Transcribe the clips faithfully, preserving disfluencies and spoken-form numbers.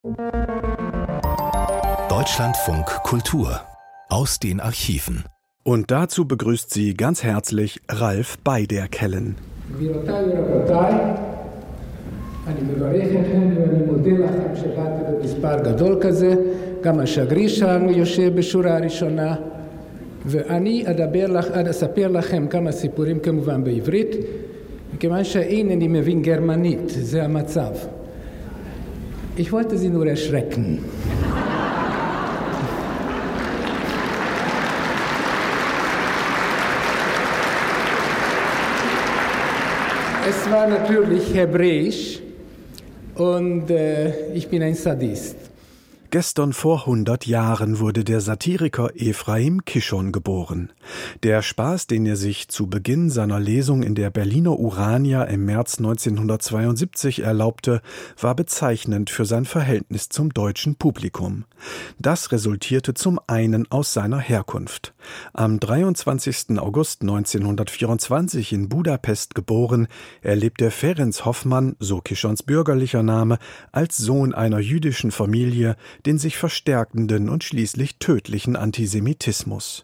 Deutschlandfunk Kultur aus den Archiven. Und dazu begrüßt sie ganz herzlich Ralf Beiderkellen. אני מברך אתכם ואני מודה לכם שבאתם במספר גדול כזה, גם השגריר שלנו יושב בשורה הראשונה, ואני אדבר לך, אספר לכם כמה סיפורים כמובן בעברית, מכיוון שאינני מבין גרמנית, זה המצב. Ich wollte Sie nur erschrecken. Es war natürlich Hebräisch. Und äh, ich bin ein Sadist. Gestern vor hundert Jahren wurde der Satiriker Ephraim Kishon geboren. Der Spaß, den er sich zu Beginn seiner Lesung in der Berliner Urania im März neunzehnhundertzweiundsiebzig erlaubte, war bezeichnend für sein Verhältnis zum deutschen Publikum. Das resultierte zum einen aus seiner Herkunft. Am dreiundzwanzigsten August neunzehnhundertvierundzwanzig in Budapest geboren, erlebte Ferenc Hoffmann, so Kishons bürgerlicher Name, als Sohn einer jüdischen Familie den sich verstärkenden und schließlich tödlichen Antisemitismus.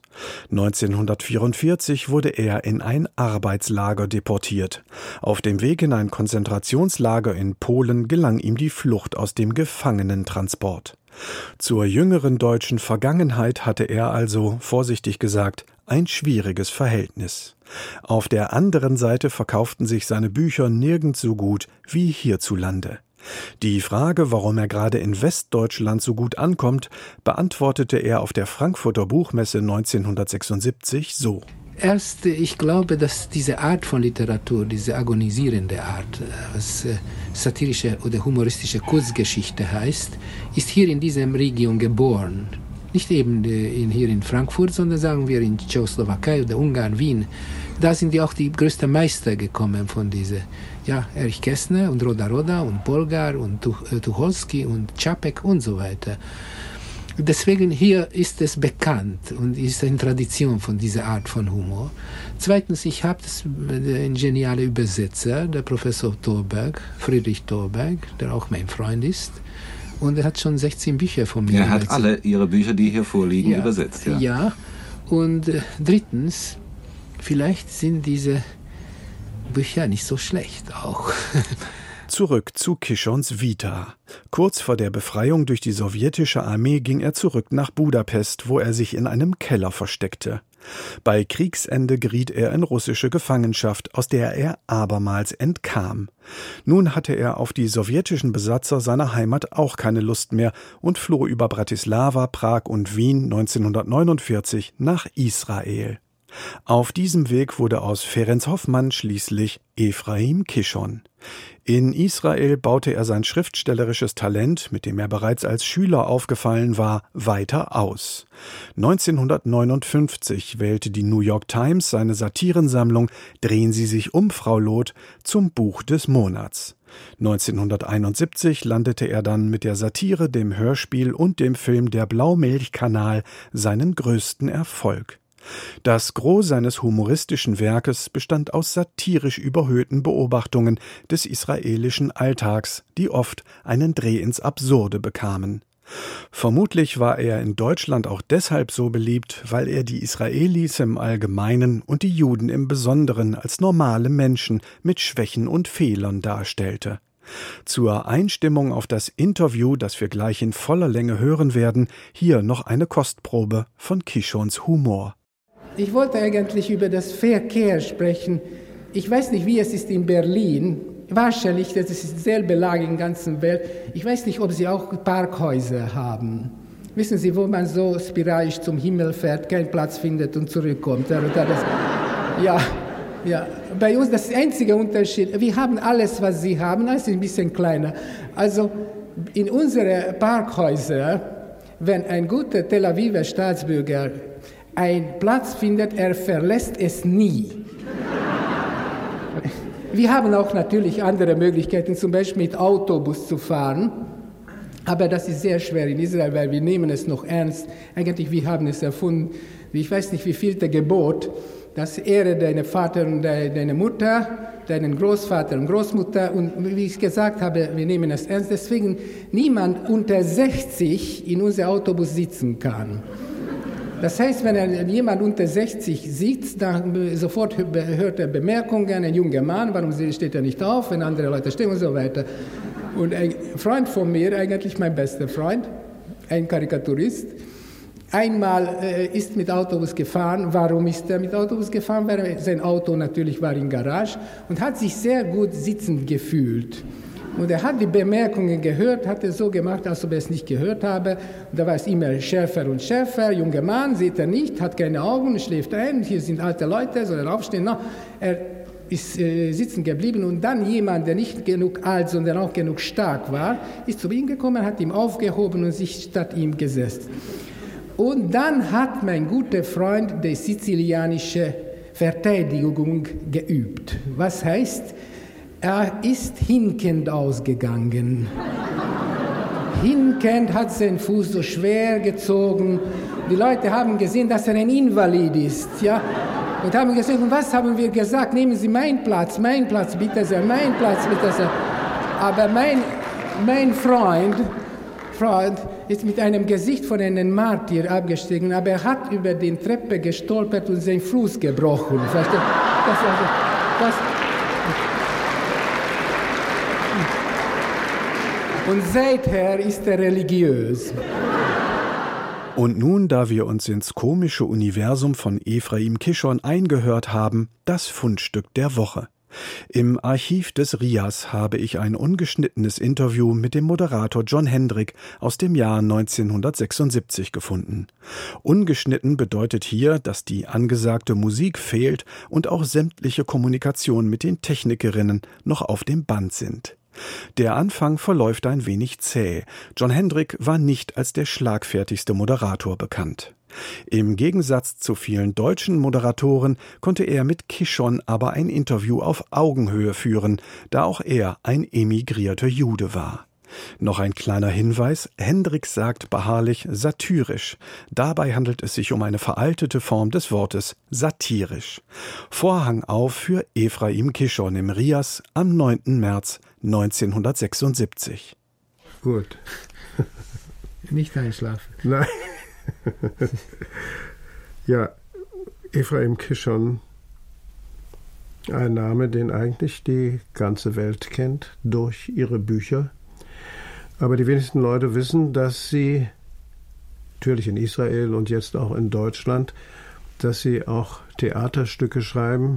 neunzehnhundertvierundvierzig wurde er in ein Arbeitslager deportiert. Auf dem Weg in ein Konzentrationslager in Polen gelang ihm die Flucht aus dem Gefangenentransport. Zur jüngeren deutschen Vergangenheit hatte er also, vorsichtig gesagt, ein schwieriges Verhältnis. Auf der anderen Seite verkauften sich seine Bücher nirgends so gut wie hierzulande. Die Frage, warum er gerade in Westdeutschland so gut ankommt, beantwortete er auf der Frankfurter Buchmesse neunzehnhundertsechsundsiebzig so. Erst, ich glaube, dass diese Art von Literatur, diese agonisierende Art, was satirische oder humoristische Kurzgeschichte heißt, ist hier in dieser Region geboren. Nicht eben hier in Frankfurt, sondern sagen wir in Tschechoslowakei oder Ungarn, Wien. Da sind ja auch die größten Meister gekommen von dieser, ja, Erich Kästner und Roda Roda und Polgar und Tucholsky und Čapek und so weiter. Deswegen hier ist es bekannt und ist eine Tradition von dieser Art von Humor. Zweitens, ich habe einen genialen Übersetzer, der Professor Thorberg, Friedrich Thorberg, der auch mein Freund ist. Und er hat schon sechzehn Bücher von mir Er hat übersetzt. alle Ihre Bücher, die hier vorliegen, ja, übersetzt. Ja, ja. Und äh, drittens, vielleicht sind diese Bücher nicht so schlecht auch. Zurück zu Kishons Vita. Kurz vor der Befreiung durch die sowjetische Armee ging er zurück nach Budapest, wo er sich in einem Keller versteckte. Bei Kriegsende geriet er in russische Gefangenschaft, aus der er abermals entkam. Nun hatte er auf die sowjetischen Besatzer seiner Heimat auch keine Lust mehr und floh über Bratislava, Prag und Wien neunzehnhundertneunundvierzig nach Israel. Auf diesem Weg wurde aus Ferenc Hoffmann schließlich Ephraim Kishon. In Israel baute er sein schriftstellerisches Talent, mit dem er bereits als Schüler aufgefallen war, weiter aus. neunzehnhundertneunundfünfzig wählte die New York Times seine Satirensammlung »Drehen Sie sich um, Frau Loth« zum Buch des Monats. neunzehnhunderteinundsiebzig landete er dann mit der Satire, dem Hörspiel und dem Film »Der Blaumilchkanal« seinen größten Erfolg. Das Gros seines humoristischen Werkes bestand aus satirisch überhöhten Beobachtungen des israelischen Alltags, die oft einen Dreh ins Absurde bekamen. Vermutlich war er in Deutschland auch deshalb so beliebt, weil er die Israelis im Allgemeinen und die Juden im Besonderen als normale Menschen mit Schwächen und Fehlern darstellte. Zur Einstimmung auf das Interview, das wir gleich in voller Länge hören werden, hier noch eine Kostprobe von Kishons Humor. Ich wollte eigentlich über das Verkehr sprechen. Ich weiß nicht, wie es ist in Berlin. Wahrscheinlich, das ist dieselbe Lage in der ganzen Welt. Ich weiß nicht, ob Sie auch Parkhäuser haben. Wissen Sie, wo man so spiralisch zum Himmel fährt, keinen Platz findet und zurückkommt. Ja, ja. Bei uns das einzige Unterschied, wir haben alles, was Sie haben, alles ist ein bisschen kleiner. Also in unseren Parkhäusern, wenn ein guter Tel Aviver Staatsbürger einen Platz findet, er verlässt es nie. Wir haben auch natürlich andere Möglichkeiten, zum Beispiel mit Autobus zu fahren. Aber das ist sehr schwer in Israel, weil wir nehmen es noch ernst. Eigentlich, wir haben es erfunden, ich weiß nicht, wie vielte Gebot, das ehre deinen Vater und deine Mutter, deinen Großvater und Großmutter. Und wie ich gesagt habe, wir nehmen es ernst. Deswegen niemand unter sechzig in unser Autobus sitzen kann. Das heißt, wenn jemand unter sechzig sitzt, dann sofort hört er Bemerkungen, ein junger Mann, warum steht er nicht auf, wenn andere Leute stehen und so weiter. Und ein Freund von mir, eigentlich mein bester Freund, ein Karikaturist, einmal äh, ist mit Autobus gefahren. Warum ist er mit Autobus gefahren? Weil sein Auto natürlich war in Garage und hat sich sehr gut sitzend gefühlt. Und er hat die Bemerkungen gehört, hat es so gemacht, als ob er es nicht gehört habe. Und da war es immer schärfer und schärfer. Junger Mann, sieht er nicht, hat keine Augen, schläft ein. Hier sind alte Leute, soll er aufstehen? No, er ist äh, sitzen geblieben. Und dann jemand, der nicht genug alt, sondern auch genug stark war, ist zu ihm gekommen, hat ihn aufgehoben und sich statt ihm gesetzt. Und dann hat mein guter Freund die sizilianische Verteidigung geübt. Was heißt, er ist hinkend ausgegangen. Hinkend hat seinen Fuß so schwer gezogen. Die Leute haben gesehen, dass er ein Invalid ist. Ja? Und haben gesagt, und was haben wir gesagt? Nehmen Sie meinen Platz, meinen Platz, bitte sehr, meinen Platz, bitte sehr. Aber mein, mein Freund... Freund ist mit einem Gesicht von einem Martyr abgestiegen, aber er hat über die Treppe gestolpert und seinen Fuß gebrochen. Das, das, und seither ist er religiös. Und nun, da wir uns ins komische Universum von Ephraim Kishon eingehört haben, das Fundstück der Woche. Im Archiv des R I A S habe ich ein ungeschnittenes Interview mit dem Moderator John Hendrick aus dem Jahr neunzehnhundertsechsundsiebzig gefunden. Ungeschnitten bedeutet hier, dass die angesagte Musik fehlt und auch sämtliche Kommunikation mit den Technikerinnen noch auf dem Band sind. Der Anfang verläuft ein wenig zäh. John Hendrick war nicht als der schlagfertigste Moderator bekannt. Im Gegensatz zu vielen deutschen Moderatoren konnte er mit Kishon aber ein Interview auf Augenhöhe führen, da auch er ein emigrierter Jude war. Noch ein kleiner Hinweis, Hendrick sagt beharrlich satyrisch. Dabei handelt es sich um eine veraltete Form des Wortes satirisch. Vorhang auf für Ephraim Kishon im R I A S am neunten März neunzehnhundertsechsundsiebzig. Gut. Nicht einschlafen. Nein. Ja, Ephraim Kishon, ein Name, den eigentlich die ganze Welt kennt durch ihre Bücher. Aber die wenigsten Leute wissen, dass sie, natürlich in Israel und jetzt auch in Deutschland, dass sie auch Theaterstücke schreiben.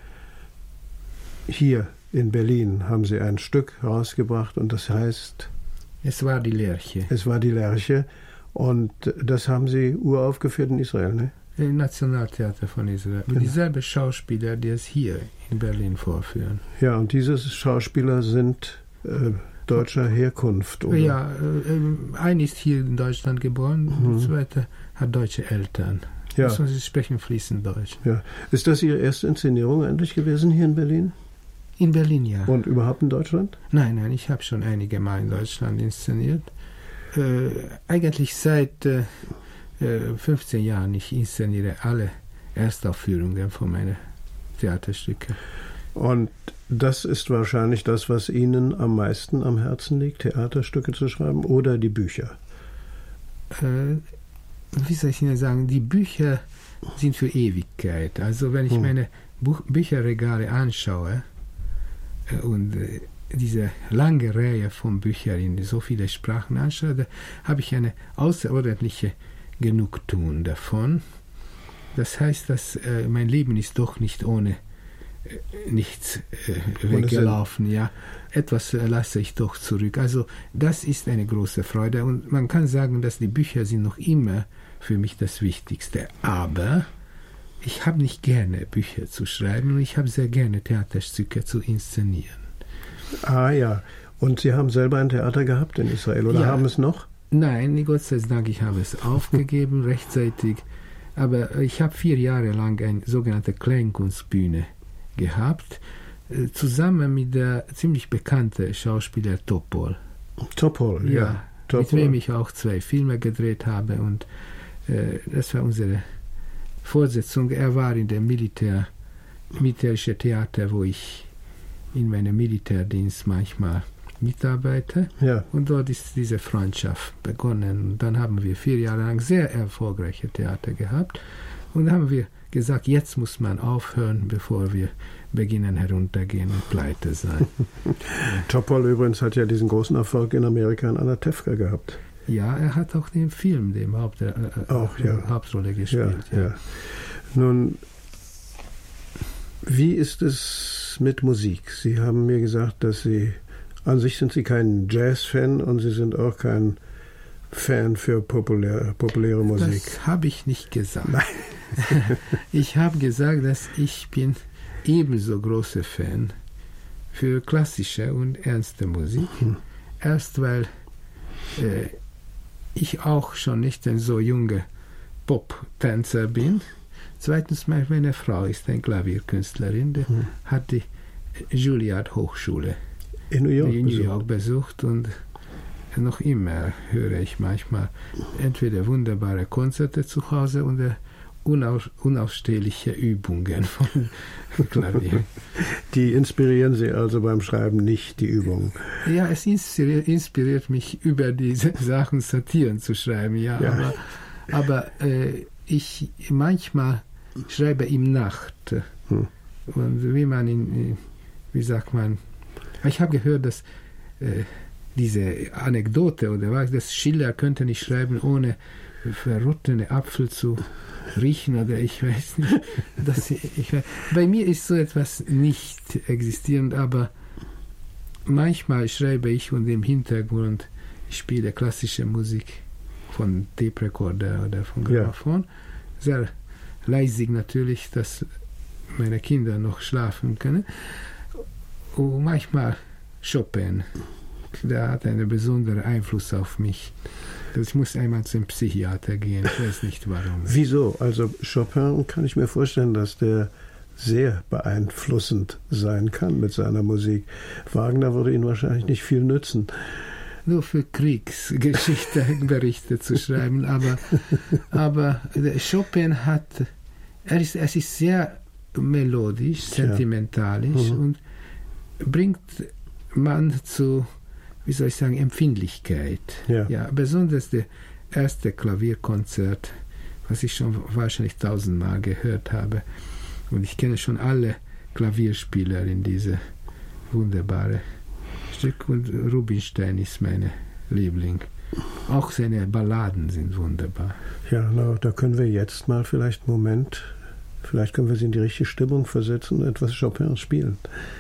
Hier in Berlin haben sie ein Stück rausgebracht und das heißt... Es war die Lerche. Es war die Lerche. Und das haben Sie uraufgeführt in Israel, ne? Im Nationaltheater von Israel. Genau. Dieselbe Schauspieler, die es hier in Berlin vorführen. Ja, und diese Schauspieler sind äh, deutscher Herkunft, oder? Ja, äh, ein ist hier in Deutschland geboren, mhm. der zweite hat deutsche Eltern. Ja. Also sie sprechen fließend Deutsch. Ja. Ist das Ihre erste Inszenierung eigentlich gewesen hier in Berlin? In Berlin, ja. Und überhaupt in Deutschland? Nein, nein, ich habe schon einige Mal in Deutschland inszeniert. Äh, eigentlich seit äh, fünfzehn Jahren. Ich inszeniere alle Erstaufführungen von meinen Theaterstücken. Und das ist wahrscheinlich das, was Ihnen am meisten am Herzen liegt, Theaterstücke zu schreiben oder die Bücher? Äh, wie soll ich Ihnen sagen, die Bücher sind für Ewigkeit. Also wenn ich hm. meine Buch- Bücherregale anschaue äh, und äh, diese lange Reihe von Büchern in so viele Sprachen anschaue, da habe ich eine außerordentliche Genugtuung davon. Das heißt, dass äh, mein Leben ist doch nicht ohne äh, nichts äh, weggelaufen. Ja, etwas äh, lasse ich doch zurück. Also das ist eine große Freude und man kann sagen, dass die Bücher sind noch immer für mich das Wichtigste. Aber ich habe nicht gerne Bücher zu schreiben und ich habe sehr gerne Theaterstücke zu inszenieren. Ah ja, und Sie haben selber ein Theater gehabt in Israel, oder ja, haben es noch? Nein, Gott sei Dank, ich habe es aufgegeben rechtzeitig. Aber ich habe vier Jahre lang eine sogenannte Kleinkunstbühne gehabt, zusammen mit der ziemlich bekannten Schauspieler Topol. Topol, ja. ja Topol. Mit wem ich auch zwei Filme gedreht habe und äh, das war unsere Fortsetzung. Er war in dem Militär, militärischen Theater, wo ich in meinem Militärdienst manchmal mitarbeite. Ja. Und dort ist diese Freundschaft begonnen. Und dann haben wir vier Jahre lang sehr erfolgreiche Theater gehabt. Und dann haben wir gesagt, jetzt muss man aufhören, bevor wir beginnen heruntergehen und pleite sein. Topol übrigens hat ja diesen großen Erfolg in Amerika in Anatevka gehabt. Ja, er hat auch den Film, dem Haupt, äh, auch, ja. Hauptrolle gespielt. Ja, ja. Ja. Nun, wie ist es mit Musik? Sie haben mir gesagt, dass Sie, an sich sind Sie kein Jazz-Fan und Sie sind auch kein Fan für populär, populäre Musik. Das habe ich nicht gesagt. Nein. Ich habe gesagt, dass ich bin ebenso großer Fan für klassische und ernste Musik. Hm. Erst weil äh, ich auch schon nicht ein so junger Pop-Tänzer bin. Zweitens, meine Frau ist eine Klavierkünstlerin, die hm. hat die Juilliard-Hochschule in New York, in New York besucht und noch immer höre ich manchmal entweder wunderbare Konzerte zu Hause oder unaus, unausstehliche Übungen von Klavier. Die inspirieren Sie also beim Schreiben nicht, die Übungen? Ja, es inspiriert, inspiriert mich, über diese Sachen Satiren zu schreiben, ja. ja. Aber, aber äh, ich manchmal schreibe im Nacht. Hm. Und wie man in, wie sagt man, ich habe gehört, dass äh, diese Anekdote oder was, dass Schiller könnte nicht schreiben, ohne verrottene Apfel zu riechen oder ich weiß nicht. Dass ich, ich, bei mir ist so etwas nicht existierend, aber manchmal schreibe ich und im Hintergrund spiele klassische Musik von Tape-Recorder oder von Grammophon. Ja. Sehr leisig natürlich, dass meine Kinder noch schlafen können. Und manchmal Chopin. Der hat einen besonderen Einfluss auf mich. Ich muss einmal zum Psychiater gehen, ich weiß nicht warum. Wieso? Also Chopin kann ich mir vorstellen, dass der sehr beeinflussend sein kann mit seiner Musik. Wagner würde ihn wahrscheinlich nicht viel nützen. Nur für Kriegsgeschichte-Berichte zu schreiben, aber, aber Chopin hat, er ist, es ist sehr melodisch, sentimentalisch ja. mhm. und bringt man zu, wie soll ich sagen, Empfindlichkeit. Ja. Ja, besonders das erste Klavierkonzert, was ich schon wahrscheinlich tausendmal gehört habe. Und ich kenne schon alle Klavierspieler in diese wunderbare Stück. Und Rubinstein ist mein Liebling. Auch seine Balladen sind wunderbar. Ja, na, da können wir jetzt mal vielleicht einen Moment, vielleicht können wir sie in die richtige Stimmung versetzen und etwas Chopin spielen.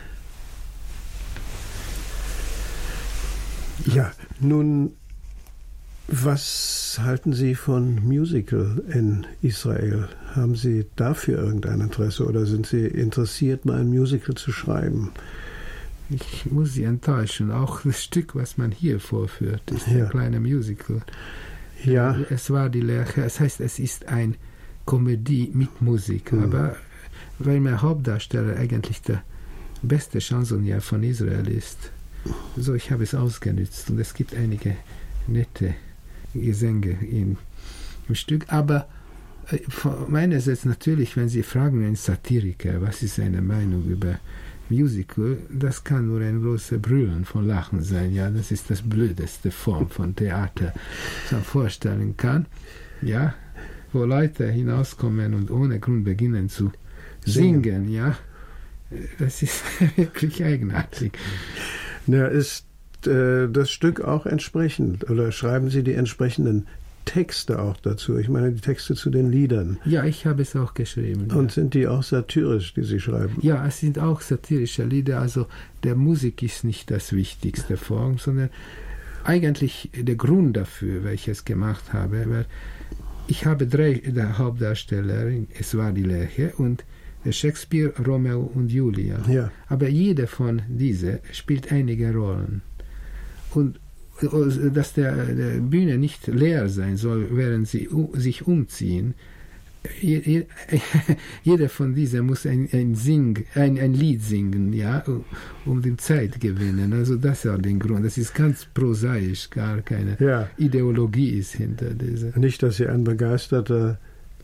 Ja, nun, was halten Sie von Musical in Israel? Haben Sie dafür irgendein Interesse oder sind Sie interessiert, mal ein Musical zu schreiben? Ich muss Sie enttäuschen. Auch das Stück, was man hier vorführt, ist ja. ein kleiner Musical. Ja. Es war die Lerche. Es heißt, es ist eine Komödie mit Musik. Mhm. Aber weil mein Hauptdarsteller eigentlich der beste Chansonnier von Israel ist, so, ich habe es ausgenutzt und es gibt einige nette Gesänge in, im Stück, aber äh, meinerseits natürlich, wenn Sie fragen einen Satiriker, was ist seine Meinung über Musical, das kann nur ein großes Brüllen von Lachen sein, ja, das ist das blödeste Form von Theater, das man vorstellen kann, ja, wo Leute hinauskommen und ohne Grund beginnen zu singen, singen ja, das ist wirklich eigenartig. Ja, ist äh, das Stück auch entsprechend oder schreiben Sie die entsprechenden Texte auch dazu? Ich meine, die Texte zu den Liedern. Ja, ich habe es auch geschrieben. Und ja. sind die auch satirisch, die Sie schreiben? Ja, es sind auch satirische Lieder. Also der Musik ist nicht das wichtigste Form, sondern eigentlich der Grund dafür, welches gemacht habe. Weil ich habe drei der Hauptdarsteller, es war die Lerche und Shakespeare, Romeo und Julia. Ja. Aber jeder von diesen spielt einige Rollen. Und dass der, der Bühne nicht leer sein soll, während sie uh, sich umziehen, je, je, jeder von diesen muss ein, ein, Sing, ein, ein Lied singen, ja, um die Zeit gewinnen. Also das ist auch der Grund. Das ist ganz prosaisch, gar keine ja. Ideologie ist hinter dieser. Nicht, dass Sie ein begeisterter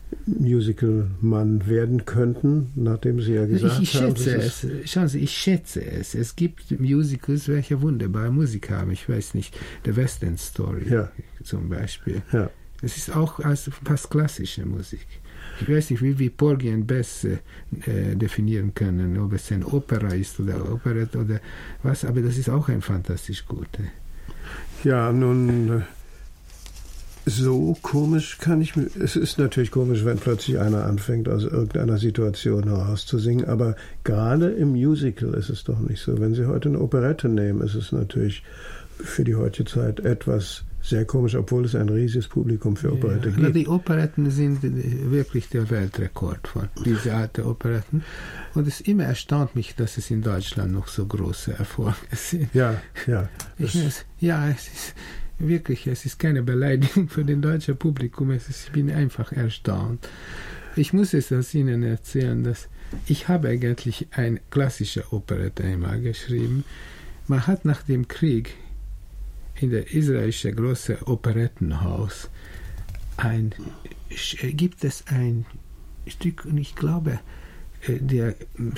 Musicalmann werden könnten, nachdem Sie ja gesagt ich, ich haben... Schätze es. Schauen Sie, ich schätze es. Es gibt Musicals, welche wunderbare Musik haben. Ich weiß nicht, The West End Story ja. zum Beispiel. Ja. Es ist auch als fast klassische Musik. Ich weiß nicht, wie wir Porgy and Bess äh, definieren können, ob es ein Opera ist oder Operette oder was, aber das ist auch ein fantastisch gute. Ja, nun, so komisch kann ich mir... Es ist natürlich komisch, wenn plötzlich einer anfängt, aus irgendeiner Situation heraus zu singen, aber gerade im Musical ist es doch nicht so. Wenn Sie heute eine Operette nehmen, ist es natürlich für die heutige Zeit etwas sehr komisch, obwohl es ein riesiges Publikum für Operette ja, gibt. Die Operetten sind wirklich der Weltrekord von dieser Art der Operetten. Und es immer erstaunt mich, dass es in Deutschland noch so große Erfolge sind. Ja, ja. Ich weiß, ja, es ist wirklich, es ist keine Beleidigung für das deutsche Publikum. Es ist, ich bin einfach erstaunt. Ich muss es aus Ihnen erzählen, dass ich habe eigentlich eine klassische Operette einmal geschrieben. Man hat nach dem Krieg in der israelischen großen Operettenhaus ein, gibt es ein Stück, und ich glaube, der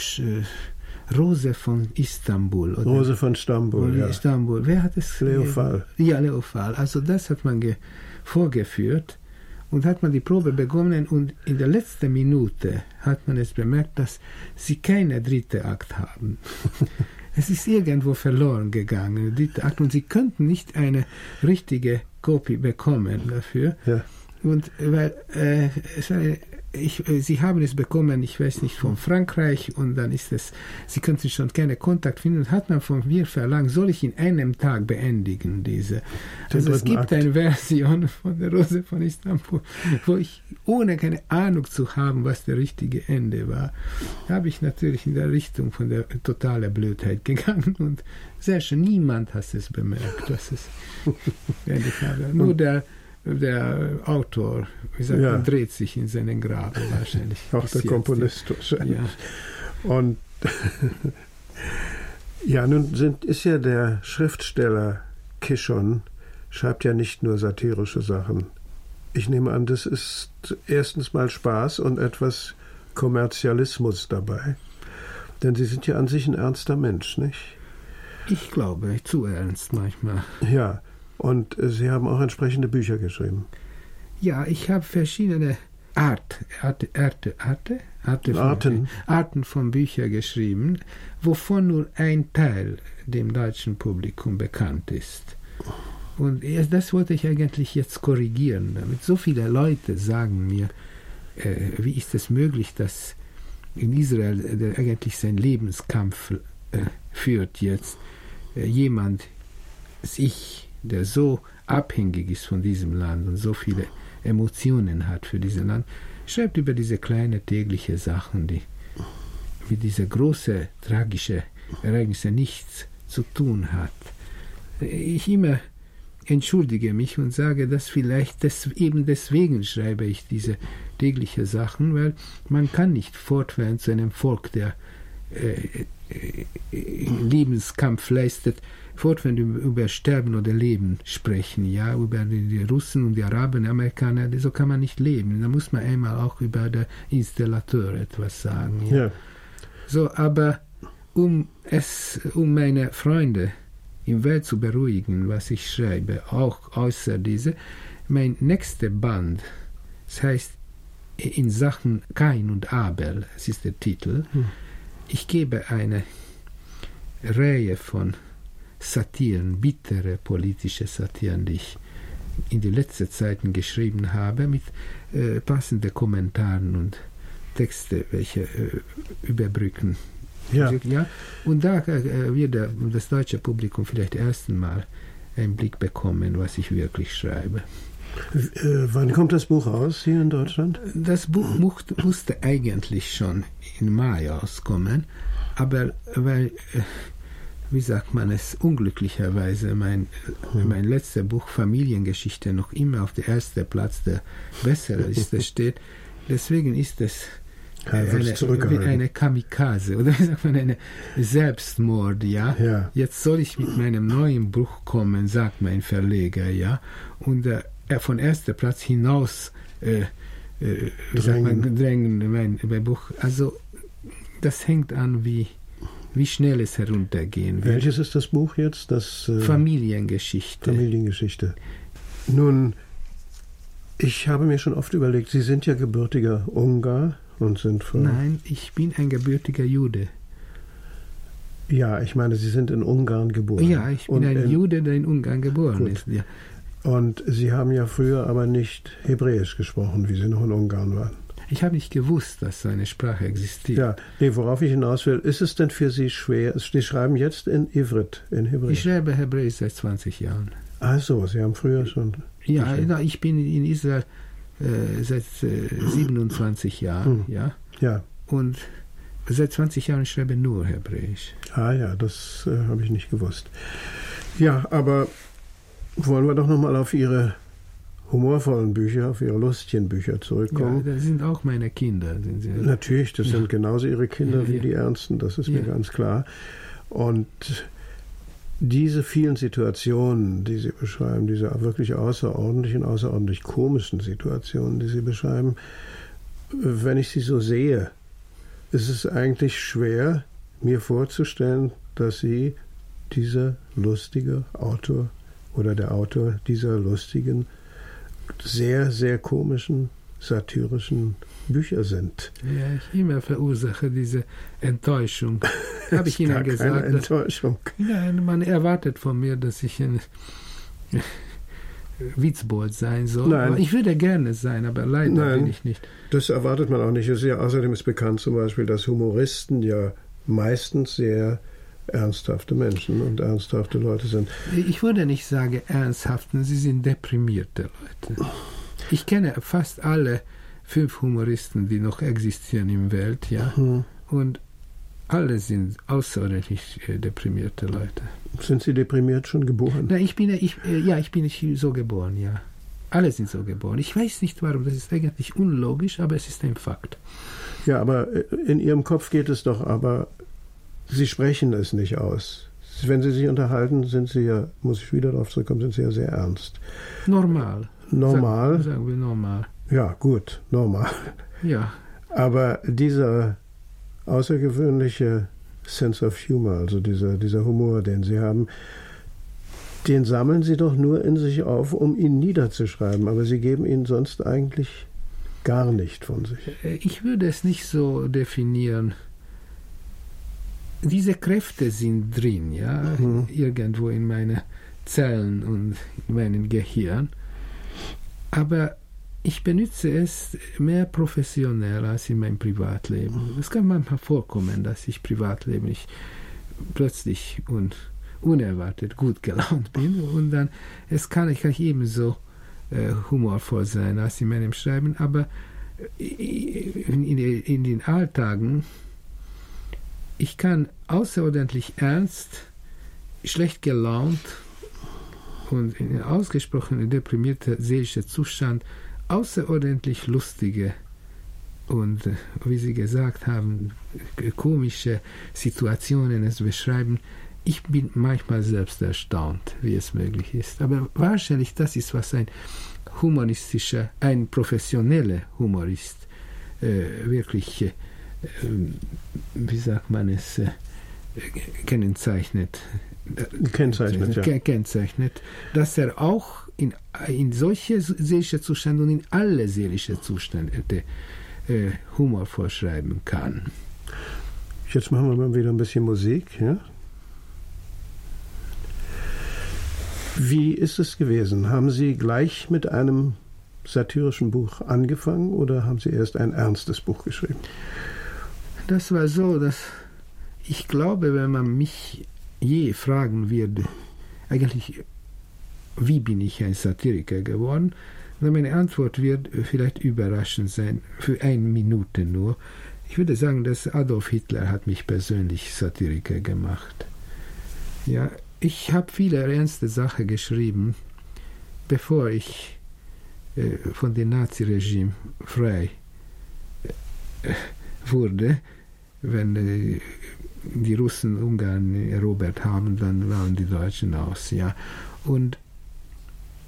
Rose von Istanbul. Oder Rose von Stambul, ja. Istanbul. Wer hat es? Leo Fall. Ja, Leo Fall. Also das hat man ge- vorgeführt und hat man die Probe begonnen und in der letzten Minute hat man es bemerkt, dass sie keine dritte Akt haben. Es ist irgendwo verloren gegangen, der dritte Akt, und sie könnten nicht eine richtige Kopie bekommen dafür. Ja. Und weil äh, es war, ich, sie haben es bekommen, ich weiß nicht, von Frankreich, und dann ist es, sie könnten schon keinen Kontakt finden, und hat man von mir verlangt, soll ich in einem Tag beendigen diese. Also es gibt Akt. Eine Version von der Rose von Istanbul, wo ich, ohne keine Ahnung zu haben, was der richtige Ende war, habe ich natürlich in der Richtung von der totalen Blödheit gegangen, und sehr schön, niemand hat es bemerkt, dass es beendet habe. Nur der Der Autor, wie sagt ja. man, dreht sich in seinen Graben wahrscheinlich. Auch der Komponist wahrscheinlich. Ja. Und ja, nun sind, ist ja der Schriftsteller Kishon, schreibt ja nicht nur satirische Sachen. Ich nehme an, das ist erstens mal Spaß und etwas Kommerzialismus dabei. Denn Sie sind ja an sich ein ernster Mensch, nicht? Ich glaube, zu ernst manchmal. Ja. Und Sie haben auch entsprechende Bücher geschrieben. Ja, ich habe verschiedene Art, Arte, Arte, Arte, Arte von, Arten. Arten von Büchern geschrieben, wovon nur ein Teil dem deutschen Publikum bekannt ist. Und das wollte ich eigentlich jetzt korrigieren. Damit so viele Leute sagen mir, äh, wie ist es möglich, dass in Israel, der eigentlich seinen Lebenskampf äh, führt jetzt, äh, jemand sich, der so abhängig ist von diesem Land und so viele Emotionen hat für dieses Land, schreibt über diese kleinen täglichen Sachen, die mit dieser großen, tragischen Ereignisse nichts zu tun hat. Ich immer entschuldige mich und sage, dass vielleicht des, eben deswegen schreibe ich diese täglichen Sachen, weil man kann nicht fortwährend zu einem Volk, der äh, äh, Lebenskampf leistet, fortwährend über Sterben oder Leben sprechen, ja, über die, die Russen und die Araber und die Amerikaner, so kann man nicht leben. Da muss man einmal auch über den Installateur etwas sagen. Ja. Ja. So, aber um es, um meine Freunde im Welt zu beruhigen, was ich schreibe, auch außer diese, mein nächster Band, das heißt in Sachen Kain und Abel, das ist der Titel, hm. Ich gebe eine Reihe von Satiren, bittere politische Satiren, die ich in den letzten Zeiten geschrieben habe, mit äh, passenden Kommentaren und Texte, welche äh, überbrücken. Ja. Ja. Und da äh, wird der, das deutsche Publikum vielleicht ersten Mal einen Blick bekommen, was ich wirklich schreibe. Äh, wann kommt das Buch raus hier in Deutschland? Das Buch musste eigentlich schon im Mai auskommen, aber weil, äh, wie sagt man es, unglücklicherweise mein, hm. mein letztes Buch Familiengeschichte noch immer auf dem ersten Platz der Bestsellerliste steht, deswegen ist es ja, eine, eine Kamikaze oder wie sagt man, eine Selbstmord, ja? Ja. Jetzt soll ich mit meinem neuen Buch kommen, sagt mein Verleger, ja, und äh, von erster Platz hinaus äh, äh, drängen, drängen mein, mein Buch. Also das hängt an, wie, wie schnell es heruntergehen wird. Welches ist das Buch jetzt? Das äh, Familiengeschichte. Familiengeschichte. Nun, ich habe mir schon oft überlegt, Sie sind ja gebürtiger Ungar und sind von... Nein, ich bin ein gebürtiger Jude. Ja, ich meine, Sie sind in Ungarn geboren. Ja, ich bin und ein in, Jude, der in Ungarn geboren gut. ist. Ja. Und Sie haben ja früher aber nicht Hebräisch gesprochen, wie Sie noch in Ungarn waren. Ich habe nicht gewusst, dass so eine Sprache existiert. Ja, nee, worauf ich hinaus will, ist es denn für Sie schwer? Sie schreiben jetzt in Ivrit, in Hebräisch. Ich schreibe Hebräisch seit zwanzig Jahren. Ach so, Sie haben früher schon... Ja, na, ich bin in Israel äh, seit äh, siebenundzwanzig Jahren, hm. ja. Ja. Und seit zwanzig Jahren schreibe ich nur Hebräisch. Ah ja, das äh, habe ich nicht gewusst. Ja, aber wollen wir doch nochmal auf Ihre humorvollen Bücher, auf Ihre lustigen Bücher zurückkommen. Ja, das sind auch meine Kinder. Sind sie. Natürlich, das ja. sind genauso Ihre Kinder ja, wie ja. die Ernsten, das ist ja. mir ganz klar. Und diese vielen Situationen, die Sie beschreiben, diese wirklich außerordentlichen, außerordentlich komischen Situationen, die Sie beschreiben, wenn ich sie so sehe, ist es eigentlich schwer, mir vorzustellen, dass Sie dieser lustige Autor oder der Autor dieser lustigen, sehr, sehr komischen, satirischen Bücher sind. Ja, ich immer verursache diese Enttäuschung. Habe ich Ihnen gesagt. Keine Enttäuschung. Dass, ja, man erwartet von mir, dass ich ein Witzbold sein soll. Nein. Aber ich würde gerne sein, aber leider Nein, bin ich nicht. Das erwartet man auch nicht. Es ist ja, außerdem ist bekannt zum Beispiel, dass Humoristen ja meistens sehr ernsthafte Menschen und ernsthafte Leute sind. Ich würde nicht sagen ernsthaften, sie sind deprimierte Leute. Ich kenne fast alle fünf Humoristen, die noch existieren im Welt, ja, mhm. und alle sind außerordentlich äh, deprimierte Leute. Sind Sie deprimiert schon geboren? Na, ich bin, ich, äh, ja, ich bin so geboren, ja. Alle sind so geboren. Ich weiß nicht warum, das ist eigentlich unlogisch, aber es ist ein Fakt. Ja, aber in Ihrem Kopf geht es doch, aber Sie sprechen es nicht aus. Wenn Sie sich unterhalten, sind Sie ja, muss ich wieder darauf zurückkommen, sind Sie ja sehr ernst. Normal. Normal? Sagen, sagen wir normal. Ja, gut, normal. Ja. Aber dieser außergewöhnliche Sense of Humor, also dieser, dieser Humor, den Sie haben, den sammeln Sie doch nur in sich auf, um ihn niederzuschreiben. Aber Sie geben ihn sonst eigentlich gar nicht von sich. Ich würde es nicht so definieren. Diese Kräfte sind drin, ja, mhm. irgendwo in meinen Zellen und in meinem Gehirn. Aber ich benutze es mehr professionell als in meinem Privatleben. Es kann manchmal vorkommen, dass ich Privatleben ich plötzlich und unerwartet gut gelaunt bin und dann es kann ich kann ebenso äh, humorvoll sein als in meinem Schreiben, aber in, in, in den Alltagen ich kann außerordentlich ernst, schlecht gelaunt und in einem ausgesprochen deprimierten seelischen Zustand außerordentlich lustige und, wie Sie gesagt haben, komische Situationen es beschreiben. Ich bin manchmal selbst erstaunt, wie es möglich ist. Aber wahrscheinlich das ist, was ein humoristischer, ein professioneller Humorist äh, wirklich, äh, wie sagt man es, äh, kennzeichnet. Kennzeichnet, ja. Kennzeichnet, dass er auch in, in solche seelische Zustände und in alle seelische Zustände äh, Humor vorschreiben kann. Jetzt machen wir mal wieder ein bisschen Musik, ja? Wie ist es gewesen? Haben Sie gleich mit einem satirischen Buch angefangen oder haben Sie erst ein ernstes Buch geschrieben? Das war so, dass ich glaube, wenn man mich je fragen würde, eigentlich, wie bin ich ein Satiriker geworden, dann meine Antwort wird vielleicht überraschend sein, für eine Minute nur. Ich würde sagen, dass Adolf Hitler hat mich persönlich Satiriker gemacht. Ja, ich habe viele ernste Sachen geschrieben, bevor ich äh, von dem Naziregime frei äh, wurde. Wenn äh, die Russen Ungarn erobert haben, dann waren die Deutschen aus. Ja. Und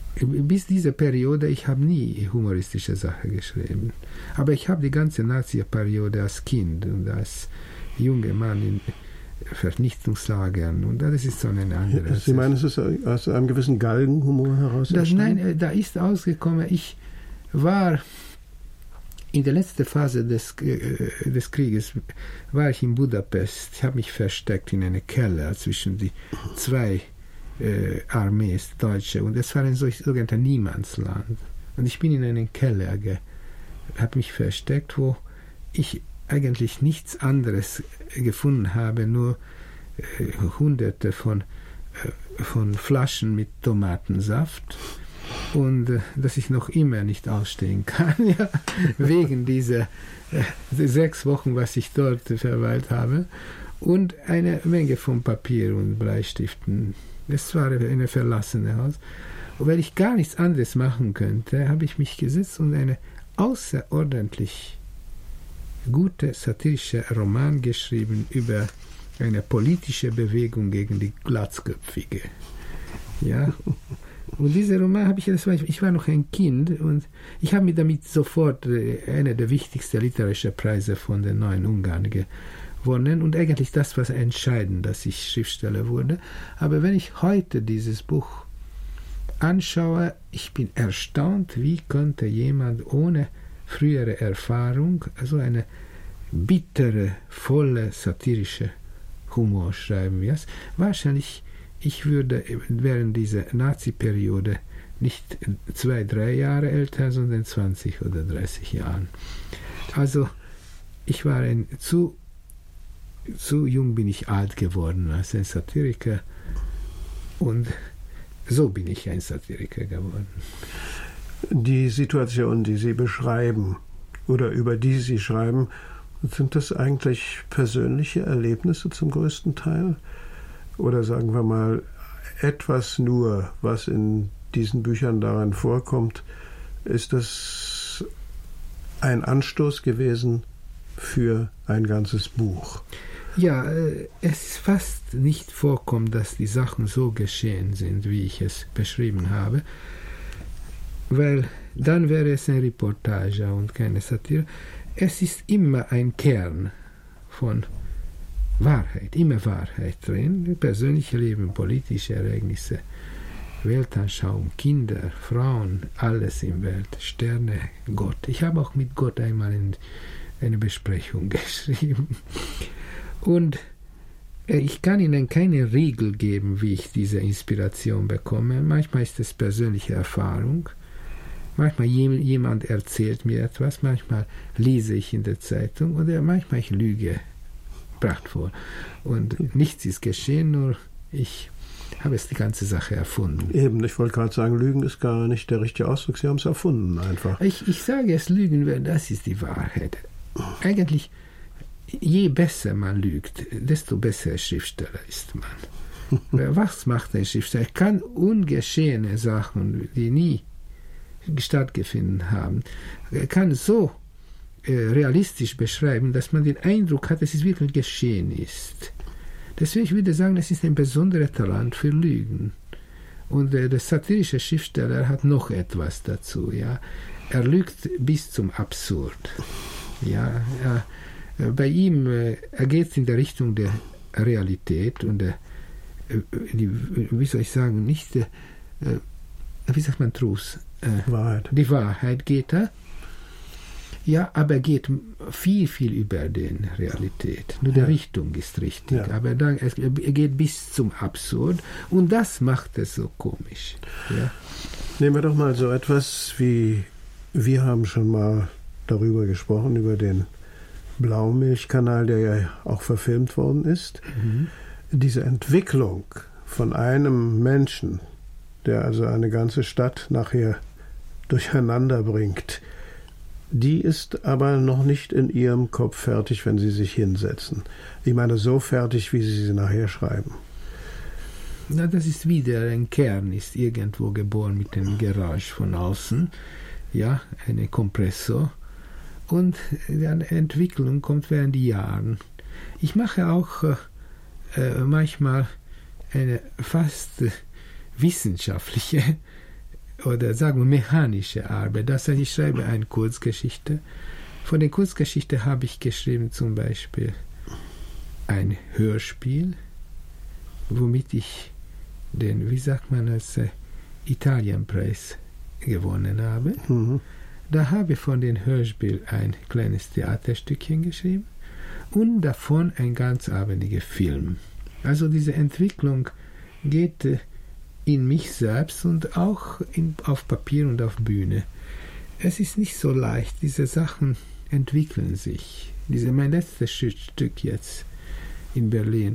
bis diese Periode, ich habe nie humoristische Sachen geschrieben. Aber ich habe die ganze Nazi-Periode als Kind und als junger Mann in Vernichtungslagern. Und das ist so eine andere. Sie meinen, es ist aus einem gewissen Galgenhumor heraus das, Nein, da ist ausgekommen, ich war in der letzten Phase des, äh, des Krieges, war ich in Budapest. Ich habe mich versteckt in einem Keller zwischen die zwei äh, Armees, Deutsche. Und es war ein sogenannter Niemandsland. Und ich bin in einen Keller, habe mich versteckt, wo ich eigentlich nichts anderes gefunden habe, nur äh, hunderte von, äh, von Flaschen mit Tomatensaft und äh, dass ich noch immer nicht ausstehen kann, ja, wegen dieser äh, sechs Wochen, was ich dort verweilt habe, und eine Menge von Papier und Bleistiften. Es war ein verlassenes Haus. Und weil ich gar nichts anderes machen könnte, habe ich mich gesetzt und eine außerordentlich gute satirische Roman geschrieben über eine politische Bewegung gegen die Glatzköpfige. Ja. Und dieser Roman habe ich, das war, ich war noch ein Kind und ich habe mir damit sofort einer der wichtigsten literarischen Preise von den Neuen Ungarn gewonnen und eigentlich das war entscheidend, dass ich Schriftsteller wurde. Aber wenn ich heute dieses Buch anschaue, ich bin erstaunt, wie könnte jemand ohne frühere Erfahrung, also eine bittere, volle, satirische Humor schreiben. Yes? Wahrscheinlich, ich würde während dieser Nazi-Periode nicht zwei, drei Jahre älter, sondern zwanzig oder dreißig Jahren. Also, ich war ein zu, zu jung bin ich alt geworden als ein Satiriker und so bin ich ein Satiriker geworden. Die Situation, die Sie beschreiben oder über die Sie schreiben, sind das eigentlich persönliche Erlebnisse zum größten Teil? Oder sagen wir mal, etwas nur, was in diesen Büchern darin vorkommt, ist das ein Anstoß gewesen für ein ganzes Buch? Ja, es fast nicht vorkommt, dass die Sachen so geschehen sind, wie ich es beschrieben habe. Weil dann wäre es eine Reportage und keine Satire. Es ist immer ein Kern von Wahrheit, immer Wahrheit drin. Persönliche Leben, politische Ereignisse, Weltanschauung, Kinder, Frauen, alles in Welt, Sterne, Gott. Ich habe auch mit Gott einmal in eine Besprechung geschrieben. Und ich kann Ihnen keine Regel geben, wie ich diese Inspiration bekomme. Manchmal ist es persönliche Erfahrung. Manchmal jemand erzählt mir etwas, manchmal lese ich in der Zeitung oder manchmal ich lüge prachtvoll. Und nichts ist geschehen, nur ich habe es die ganze Sache erfunden. Eben, ich wollte gerade sagen, Lügen ist gar nicht der richtige Ausdruck, Sie haben es erfunden einfach. Ich, ich sage es, Lügen, das ist die Wahrheit. Eigentlich, je besser man lügt, desto besser Schriftsteller ist man. Was macht ein Schriftsteller? Er kann ungeschehene Sachen, die nie stattgefunden haben, er kann so äh, realistisch beschreiben, dass man den Eindruck hat, dass es wirklich geschehen ist. Deswegen ich würde sagen, das ist ein besonderer Talent für Lügen. Und äh, der satirische Schriftsteller hat noch etwas dazu. Ja? Er lügt bis zum Absurd. Ja? Er, äh, bei ihm äh, er geht in der Richtung der Realität und der, äh, die, wie soll ich sagen, nicht der, äh, wie sagt man Truth? Äh, Wahrheit. Die Wahrheit geht er. Ja, aber er geht viel, viel über die Realität. Nur die ja. Richtung ist richtig. Ja. Aber dann, er geht bis zum Absurd und das macht es so komisch. Ja. Nehmen wir doch mal so etwas wie, wir haben schon mal darüber gesprochen, über den Blaumilchkanal, der ja auch verfilmt worden ist. Mhm. Diese Entwicklung von einem Menschen, der also eine ganze Stadt nachher durcheinander bringt, die ist aber noch nicht in Ihrem Kopf fertig, wenn Sie sich hinsetzen. Ich meine, so fertig, wie Sie sie nachher schreiben. Na, das ist wieder ein Kern, ist irgendwo geboren mit einem Garage von außen, ja, ein Kompressor. Und die Entwicklung kommt während die Jahren. Ich mache auch äh, manchmal eine fast äh, wissenschaftliche oder sagen wir mechanische Arbeit. Das heißt, ich schreibe eine Kurzgeschichte. Von der Kurzgeschichte habe ich geschrieben zum Beispiel ein Hörspiel, womit ich den, wie sagt man das, äh, Italienpreis gewonnen habe. Mhm. Da habe ich von dem Hörspiel ein kleines Theaterstückchen geschrieben und davon ein ganzabendlicher Film. Also diese Entwicklung geht äh, in mich selbst und auch in, auf Papier und auf Bühne. Es ist nicht so leicht, diese Sachen entwickeln sich. Diese, mein letztes Stück jetzt in Berlin.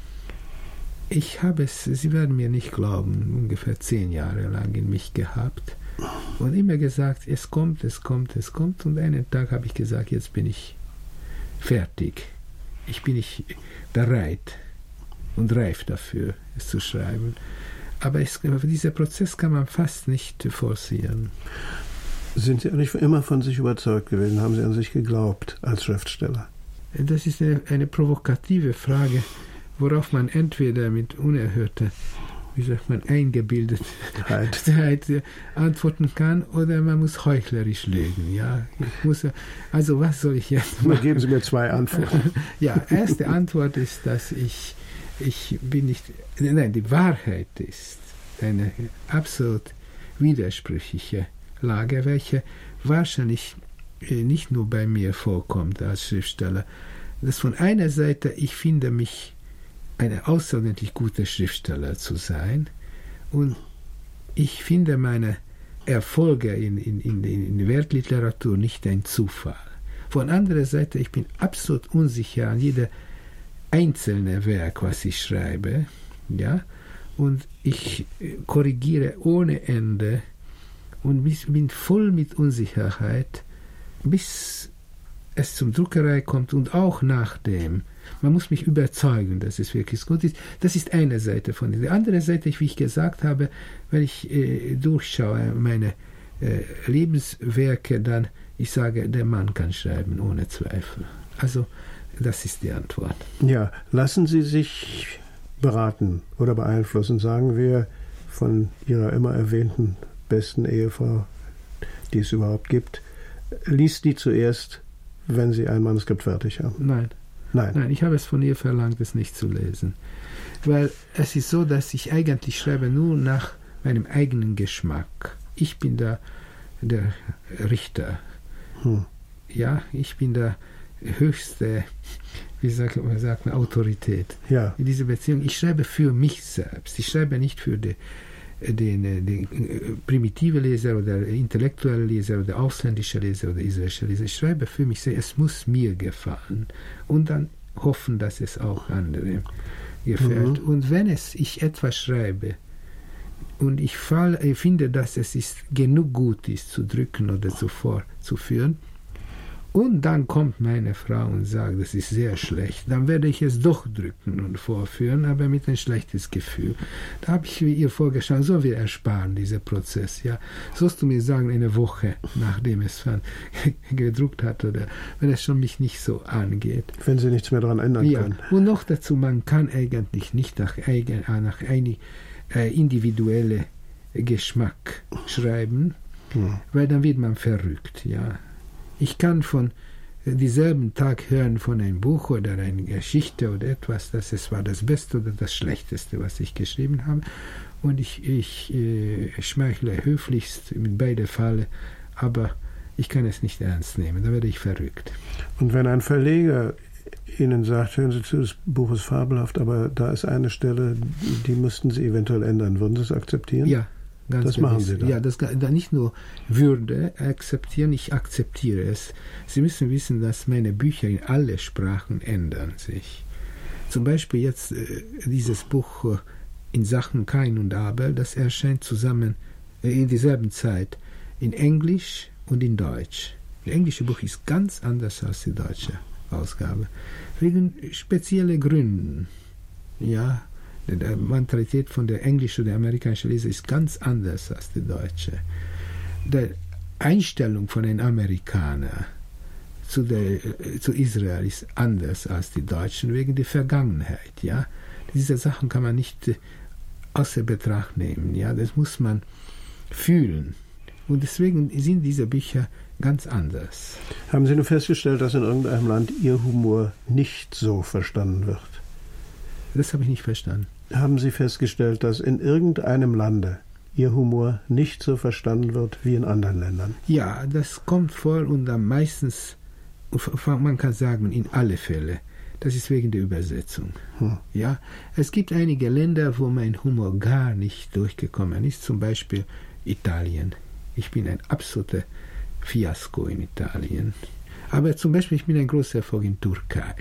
Ich habe es, Sie werden mir nicht glauben, ungefähr zehn Jahre lang in mich gehabt und immer gesagt, es kommt, es kommt, es kommt und einen Tag habe ich gesagt, jetzt bin ich fertig. Ich bin nicht bereit und reif dafür, es zu schreiben. Aber es, dieser Prozess kann man fast nicht forcieren. Sind Sie eigentlich immer von sich überzeugt gewesen? Haben Sie an sich geglaubt als Schriftsteller? Das ist eine, eine provokative Frage, worauf man entweder mit unerhörter, wie sagt man, Eingebildetheit antworten kann oder man muss heuchlerisch lügen. Ja? Ich muss, also was soll ich jetzt machen? Geben Sie mir zwei Antworten. Ja, erste Antwort ist, dass ich, ich bin nicht, nein, die Wahrheit ist eine absolut widersprüchliche Lage, welche wahrscheinlich nicht nur bei mir vorkommt als Schriftsteller. Das von einer Seite, ich finde mich ein außerordentlich guter Schriftsteller zu sein und ich finde meine Erfolge in, in, in, in der Weltliteratur nicht ein Zufall. Von anderer Seite, ich bin absolut unsicher an jeder einzelne Werk, was ich schreibe, ja, und ich korrigiere ohne Ende und bin voll mit Unsicherheit, bis es zum Druckerei kommt und auch nachdem. Man muss mich überzeugen, dass es wirklich gut ist. Das ist eine Seite von der. Die andere Seite, wie ich gesagt habe, wenn ich äh, durchschaue meine äh, Lebenswerke, dann ich sage, der Mann kann schreiben, ohne Zweifel. Also das ist die Antwort. Ja, lassen Sie sich beraten oder beeinflussen, sagen wir, von Ihrer immer erwähnten besten Ehefrau, die es überhaupt gibt. Liest die zuerst, wenn Sie ein Manuskript fertig haben? Nein. Nein. Nein, ich habe es von ihr verlangt, es nicht zu lesen. Weil es ist so, dass ich eigentlich schreibe nur nach meinem eigenen Geschmack. Ich bin da der Richter. Hm. Ja, ich bin der höchste, wie sagt man, sagt man Autorität ja. in dieser Beziehung. Ich schreibe für mich selbst. Ich schreibe nicht für die den, den primitive Leser oder intellektuelle Leser oder ausländische Leser oder israelische Leser. Ich schreibe für mich sehr, es muss mir gefallen und dann hoffen, dass es auch anderen gefällt. Mhm. Und wenn es ich etwas schreibe und ich, fall, ich finde, dass es ist, genug gut ist zu drücken oder zu fortzuführen, und dann kommt meine Frau und sagt, das ist sehr schlecht, dann werde ich es doch drücken und vorführen, aber mit ein schlechtes Gefühl. Da habe ich ihr vorgeschlagen, so wir ersparen diesen Prozess. Ja. Sollst du mir sagen, eine Woche, nachdem es gedruckt hat, oder wenn es schon mich nicht so angeht. Wenn Sie nichts mehr daran ändern ja. können. Und noch dazu, man kann eigentlich nicht nach, eigen, nach einem äh, individuellen Geschmack schreiben, hm. weil dann wird man verrückt, ja. Ich kann von dieselben Tag hören von einem Buch oder einer Geschichte oder etwas, dass es war das Beste oder das Schlechteste, was ich geschrieben habe. Und ich, ich äh, schmeichle höflichst mit beiden Fällen, aber ich kann es nicht ernst nehmen, da werde ich verrückt. Und wenn ein Verleger Ihnen sagt, hören Sie zu, das Buch ist fabelhaft, aber da ist eine Stelle, die müssten Sie eventuell ändern, würden Sie es akzeptieren? Ja. Ganz das gewiss. machen Sie dann. Ja, das da nicht nur würde akzeptieren, ich akzeptiere es. Sie müssen wissen, dass meine Bücher in alle Sprachen ändern sich. Zum Beispiel jetzt äh, dieses Buch äh, in Sachen Kain und Abel, das erscheint zusammen äh, in derselben Zeit in Englisch und in Deutsch. Das englische Buch ist ganz anders als die deutsche Ausgabe. Wegen spezieller Gründen. Ja, die Mentalität von der englischen oder amerikanischen Leser ist ganz anders als die deutsche. Die Einstellung von einem Amerikaner zu, der, zu Israel ist anders als die Deutschen wegen der Vergangenheit. Ja? Diese Sachen kann man nicht außer Betracht nehmen. Ja? Das muss man fühlen. Und deswegen sind diese Bücher ganz anders. Haben Sie nun festgestellt, dass in irgendeinem Land Ihr Humor nicht so verstanden wird? Das habe ich nicht verstanden. Haben Sie festgestellt, dass in irgendeinem Lande Ihr Humor nicht so verstanden wird wie in anderen Ländern? Ja, das kommt vor und am meistens, man kann sagen, in alle Fälle. Das ist wegen der Übersetzung. Hm. Ja, es gibt einige Länder, wo mein Humor gar nicht durchgekommen ist, zum Beispiel Italien. Ich bin ein absoluter Fiasko in Italien. Aber zum Beispiel, ich bin ein großer Erfolg in Türkei.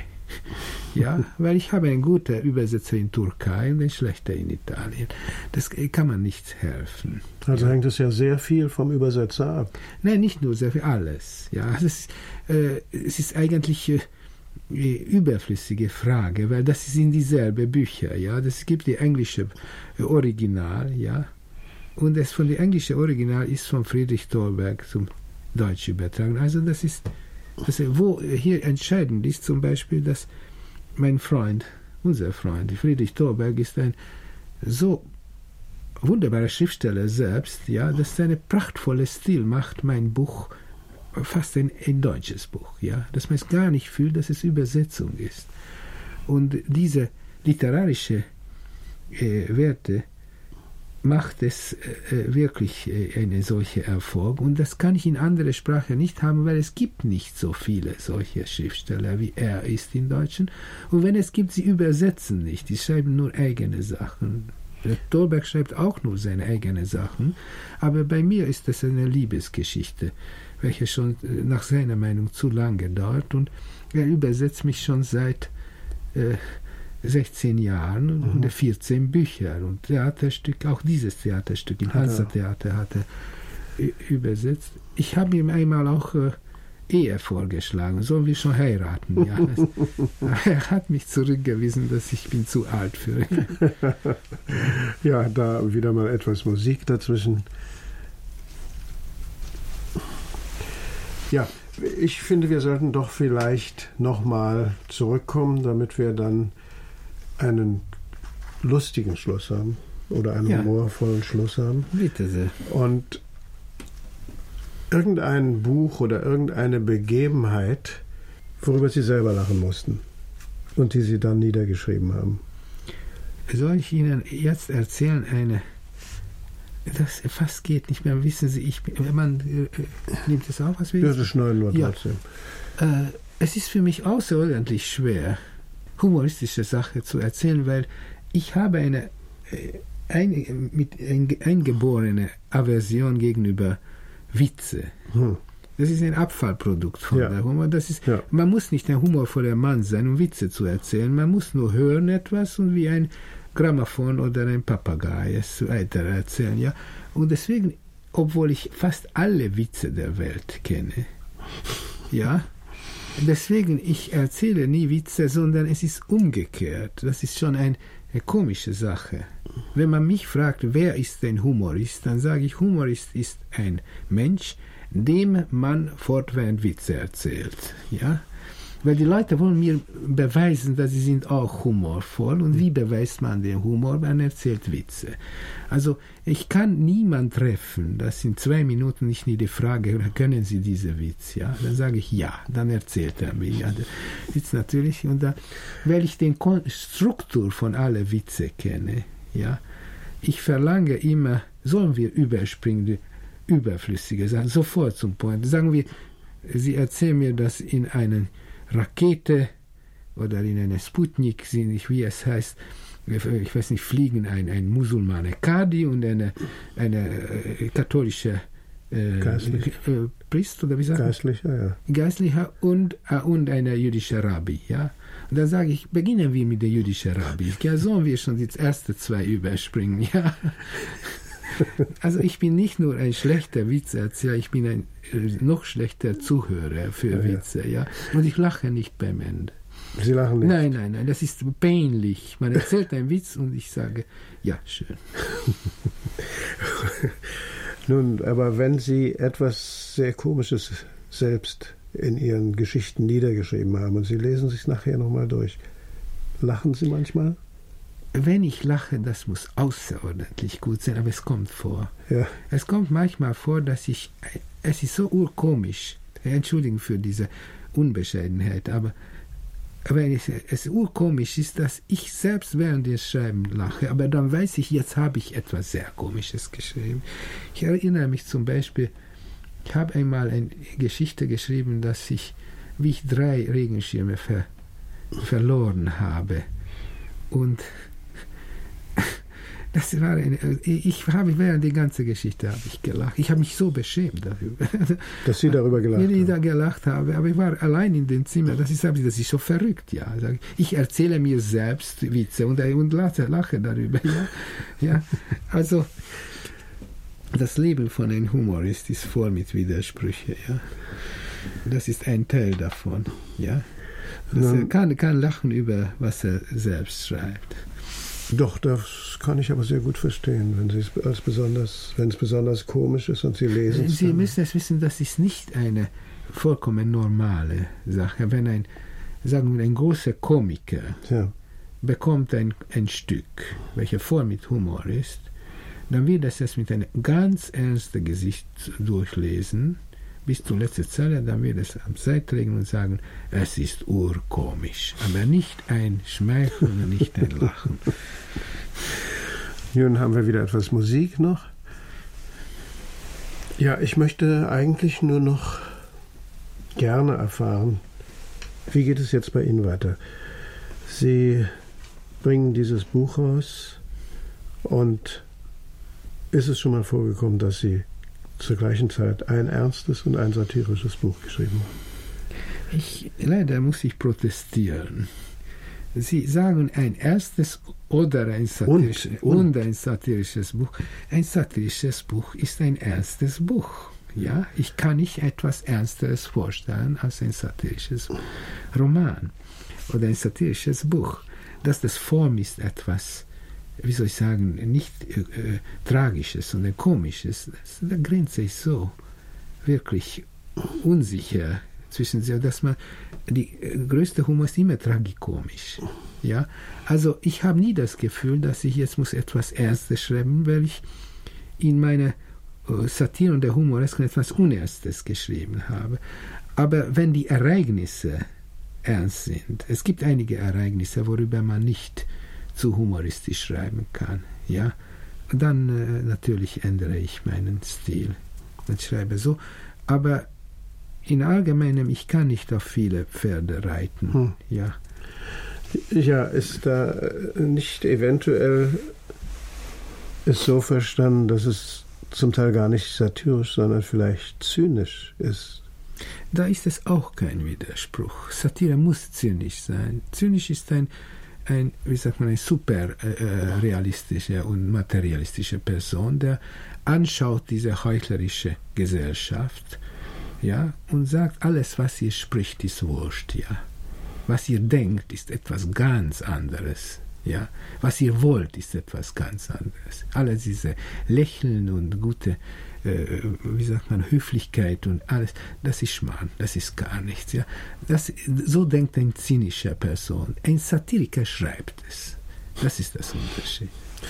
Ja, weil ich habe einen guten Übersetzer in Türkei und einen schlechter in Italien. Das kann man nicht helfen. Also ja. hängt es ja sehr viel vom Übersetzer ab. Nein, nicht nur sehr viel, alles. Ja, es ist, äh, es ist eigentlich äh, überflüssige Frage, weil das sind dieselbe Bücher. Ja, das gibt die englische Original, ja, und das von der englische Original ist von Friedrich Thorberg zum Deutsch übertragen. Also das ist, das, wo hier entscheidend ist zum Beispiel, dass mein Freund, unser Freund Friedrich Thorberg ist ein so wunderbarer Schriftsteller selbst, ja, dass seine prachtvolle Stil macht mein Buch fast ein, ein deutsches Buch, ja, dass man es gar nicht fühlt, dass es Übersetzung ist. Und diese literarische äh, Werte macht es äh, wirklich äh, eine solche Erfolg. Und das kann ich in anderer Sprache nicht haben, weil es gibt nicht so viele solche Schriftsteller, wie er ist in Deutschen. Und wenn es gibt, sie übersetzen nicht. Die schreiben nur eigene Sachen. Der Thorberg schreibt auch nur seine eigenen Sachen. Aber bei mir ist das eine Liebesgeschichte, welche schon äh, nach seiner Meinung zu lange dauert. Und er übersetzt mich schon seit äh, sechzehn Jahren und mhm. vierzehn Bücher und Theaterstück, auch dieses Theaterstück im Hansa-Theater hat er übersetzt. Ich habe ihm einmal auch äh, Ehe vorgeschlagen, sollen wir schon heiraten? Ja, das, er hat mich zurückgewiesen, dass ich bin zu alt für ihn. Ja, da wieder mal etwas Musik dazwischen. Ja, ich finde, wir sollten doch vielleicht nochmal zurückkommen, damit wir dann einen lustigen Schluss haben oder einen ja. humorvollen Schluss haben. Bitte sehr. Und irgendein Buch oder irgendeine Begebenheit, worüber Sie selber lachen mussten und die Sie dann niedergeschrieben haben. Soll ich Ihnen jetzt erzählen eine, das fast geht nicht mehr, wissen Sie, ich, man äh, nimmt es auf, was wir jetzt... Ja, das schneiden wir ja. trotzdem. Äh, es ist für mich außerordentlich schwer, humoristische Sache zu erzählen, weil ich habe eine ein, mit ein, eingeborene Aversion gegenüber Witze. Hm. Das ist ein Abfallprodukt von ja. der Humor. Das ist, ja. Man muss nicht ein humorvoller Mann sein, um Witze zu erzählen. Man muss nur hören etwas und wie ein Grammophon oder ein Papagei es weiter erzählen. Ja? Und deswegen, obwohl ich fast alle Witze der Welt kenne, ja, deswegen, ich erzähle nie Witze, sondern es ist umgekehrt. Das ist schon ein, eine komische Sache. Wenn man mich fragt, wer ist ein Humorist, dann sage ich, Humorist ist ein Mensch, dem man fortwährend Witze erzählt. Ja? Weil die Leute wollen mir beweisen, dass sie sind auch humorvoll. Und wie beweist man den Humor? Man erzählt Witze. Also ich kann niemanden treffen, dass in zwei Minuten ich nie die Frage, können Sie diese Witz? Ja? Dann sage ich ja, dann erzählt er mir. Ja, der Witz natürlich. Und dann, weil ich die Struktur von allen Witze kenne, ja, ich verlange immer, sollen wir überspringen, die überflüssige Sachen, sofort zum Punkt. Sagen wir, Sie erzählen mir, dass in einer Rakete oder in einer Sputnik sind, wie es heißt, ich weiß nicht, fliegen ein, ein Musulmane Kadi und eine, eine äh, katholische äh, Geistlich. äh, Priester, oder wie sagt Geistlicher, ja. Geistlicher und, äh, und eine jüdische Rabbi, ja. Und dann sage ich, beginnen wir mit der jüdischen Rabbi. Ja, sollen wir schon die ersten zwei überspringen, ja. Also ich bin nicht nur ein schlechter Witzeerzähler, ich bin ein äh, noch schlechter Zuhörer für ja, Witze, ja. Und ich lache nicht beim Ende. Sie lachen nicht? Nein, nein, nein, das ist peinlich. Man erzählt einen Witz und ich sage, ja, schön. Nun, aber wenn Sie etwas sehr Komisches selbst in Ihren Geschichten niedergeschrieben haben und Sie lesen sich nachher nochmal durch, lachen Sie manchmal? wenn ich lache, das muss außerordentlich gut sein, aber es kommt vor. Ja. Es kommt manchmal vor, dass ich, es ist so urkomisch, Entschuldigung für diese Unbescheidenheit, aber wenn es, es urkomisch ist, dass ich selbst während des Schreibens lache, aber dann weiß ich, jetzt habe ich etwas sehr Komisches geschrieben. Ich erinnere mich zum Beispiel, ich habe einmal eine Geschichte geschrieben, dass ich, wie ich drei Regenschirme ver, verloren habe. Und das war eine, ich habe während der ganzen Geschichte habe ich gelacht. Ich habe mich so beschämt darüber. Dass Sie darüber gelacht haben? Wenn ich da gelacht habe, aber ich war allein in dem Zimmer. Das ist, das ist so verrückt, ja. Ich erzähle mir selbst Witze und, und lache, lache darüber, ja. Ja. Also, das Leben von einem Humorist ist voll mit Widersprüchen, ja. Das ist ein Teil davon, ja. Also er kann, kann lachen über, was er selbst schreibt. Doch, das kann ich aber sehr gut verstehen, wenn Sie es als besonders, wenn es besonders komisch ist und Sie lesen es. Sie dann. müssen es wissen, das ist nicht eine vollkommen normale Sache. Wenn ein, sagen wir, ein großer Komiker ja. bekommt ein, ein Stück, welches voll mit Humor ist, dann wird er es mit einem ganz ernsten Gesicht durchlesen, bis zur letzten Zeile, dann wird es am Seite legen und sagen, es ist urkomisch, aber nicht ein Schmeicheln und nicht ein Lachen. Nun haben wir wieder etwas Musik noch. Ja, ich möchte eigentlich nur noch gerne erfahren, wie geht es jetzt bei Ihnen weiter? Sie bringen dieses Buch raus und ist es schon mal vorgekommen, dass Sie zur gleichen Zeit ein ernstes und ein satirisches Buch geschrieben haben? Ich, leider muss ich protestieren. Sie sagen ein erstes oder ein satirisches, und, und. und ein satirisches Buch. Ein satirisches Buch ist ein ernstes Buch. Ja, ich kann nicht etwas Ernsteres vorstellen als ein satirisches Roman oder ein satirisches Buch. Dass das Form ist etwas, wie soll ich sagen, nicht äh, Tragisches, sondern Komisches. Die Grenze ist so wirklich unsicher zwischen sie, dass man, die äh, größte Humor ist immer tragikomisch. Ja? Also ich habe nie das Gefühl, dass ich jetzt muss etwas Ernstes schreiben, weil ich in meiner äh, Satire und der Humoresken etwas Unernstes geschrieben habe. Aber wenn die Ereignisse ernst sind, es gibt einige Ereignisse, worüber man nicht zu humoristisch schreiben kann, ja, dann äh, natürlich ändere ich meinen Stil und schreibe so, aber in allgemeinem, ich kann nicht auf viele Pferde reiten, hm. ja. Ja, ist da nicht eventuell ist so verstanden, dass es zum Teil gar nicht satirisch, sondern vielleicht zynisch ist? Da ist es auch kein Widerspruch. Satire muss zynisch sein. Zynisch ist ein ein, wie sagt man, eine super äh, realistische und materialistische Person, der anschaut diese heuchlerische Gesellschaft, ja, und sagt, alles, was ihr spricht, ist wurscht, ja. Was ihr denkt, ist etwas ganz anderes, ja. Was ihr wollt, ist etwas ganz anderes. Alles diese Lächeln und gute, äh, wie sagt man, Höflichkeit und alles, das ist Schmarrn, das ist gar nichts, ja. Das, so denkt eine zynische Person. Ein Satiriker schreibt es. Das ist das Unterschied.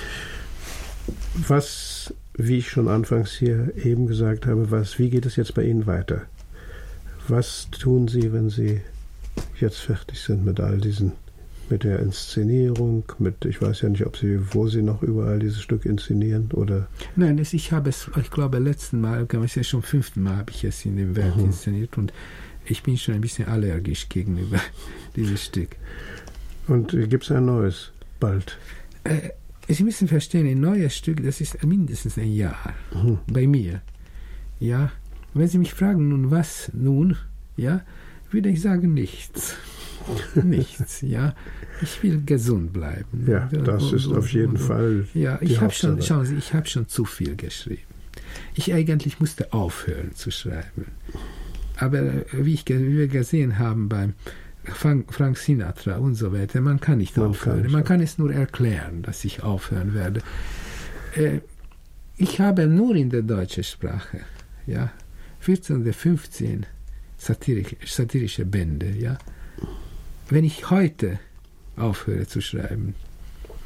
Was, wie ich schon anfangs hier eben gesagt habe, was, wie geht es jetzt bei Ihnen weiter? Was tun Sie, wenn Sie jetzt fertig sind mit all diesen, mit der Inszenierung, mit, ich weiß ja nicht, ob Sie, wo Sie noch überall dieses Stück inszenieren, oder? Nein, es, ich habe es, ich glaube, letzten Mal, ich ja schon fünften Mal habe ich es in dem Werk mhm. inszeniert und ich bin schon ein bisschen allergisch gegenüber dieses Stück. Und gibt es ein neues bald? Äh, Sie müssen verstehen, ein neues Stück, das ist mindestens ein Jahr mhm. bei mir. Ja, wenn Sie mich fragen, nun was nun, ja, würde ich sagen, nichts. Nichts, ja. Ich will gesund bleiben. Ja, das und, ist und, auf jeden und, Fall. Ja, ich habe schon, schauen Sie, ich habe schon zu viel geschrieben. Ich eigentlich musste aufhören zu schreiben. Aber wie, ich, wie wir gesehen haben beim Frank Sinatra und so weiter, man kann nicht man aufhören. Kann man kann es nur erklären, dass ich aufhören werde. Äh, ich habe nur in der deutschen Sprache, ja, vierzehn oder fünfzehn satirische, satirische Bände, ja. Wenn ich heute aufhöre zu schreiben,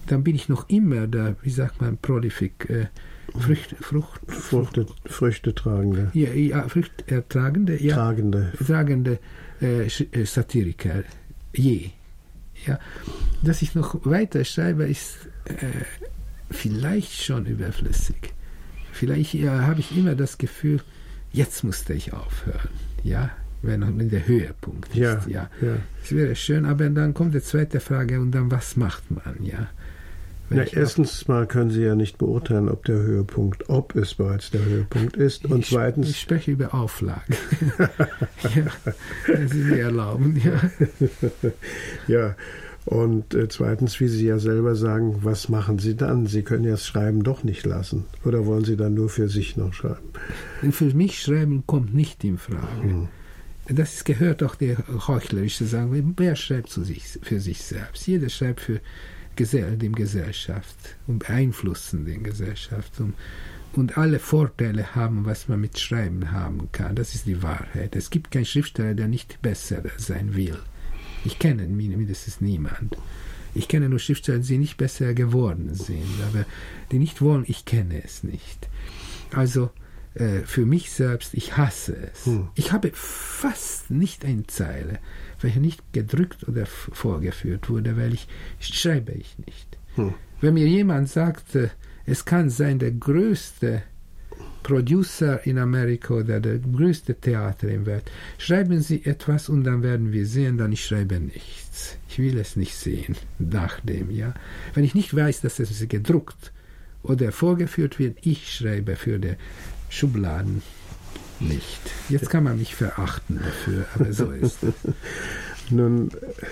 dann bin ich noch immer der, wie sagt man, prolific, äh, Früchte, Frucht, Früchte, Früchte tragende. Ja, ja, Früchtertragende, ja. Tragende. Tragende äh, Satiriker, je. Ja. Dass ich noch weiter schreibe, ist äh, vielleicht schon überflüssig. Vielleicht ja, habe ich immer das Gefühl, jetzt musste ich aufhören. Ja, wenn noch der Höhepunkt ist. Ja, ja. ja. Es wäre schön, aber dann kommt die zweite Frage, und dann, was macht man? Ja. Ja, erstens mal können Sie ja nicht beurteilen, ob der Höhepunkt, ob es bereits der Höhepunkt ist. Und ich, zweitens... Ich spreche über Auflage. Ja, wenn Sie mir erlauben. Ja, ja. Und äh, zweitens, wie Sie ja selber sagen, was machen Sie dann? Sie können ja das Schreiben doch nicht lassen. Oder wollen Sie dann nur für sich noch schreiben? Für mich Schreiben kommt nicht in Frage. Hm. Das gehört auch der heuchlerische Sagen. Wer schreibt zu sich, für sich selbst? Jeder schreibt für die Gesellschaft und beeinflussen die Gesellschaft und, und alle Vorteile haben, was man mit Schreiben haben kann. Das ist die Wahrheit. Es gibt keinen Schriftsteller, der nicht besser sein will. Ich kenne mindestens niemand. Ich kenne nur Schriftsteller, die nicht besser geworden sind, aber die nicht wollen, ich kenne es nicht. Also äh, für mich selbst, ich hasse es. Hm. Ich habe fast nicht eine Zeile, welche nicht gedrückt oder f- vorgeführt wurde, weil ich, ich schreibe ich nicht. Hm. Wenn mir jemand sagt, äh, es kann sein, der größte Producer in Amerika oder der größte Theater im Welt, schreiben Sie etwas und dann werden wir sehen, dann ich schreibe nichts. Ich will es nicht sehen, nach dem, ja. Wenn ich nicht weiß, dass es gedruckt oder vorgeführt wird, ich schreibe für die Schubladen nicht. Jetzt kann man mich verachten dafür, aber so ist es. Nun,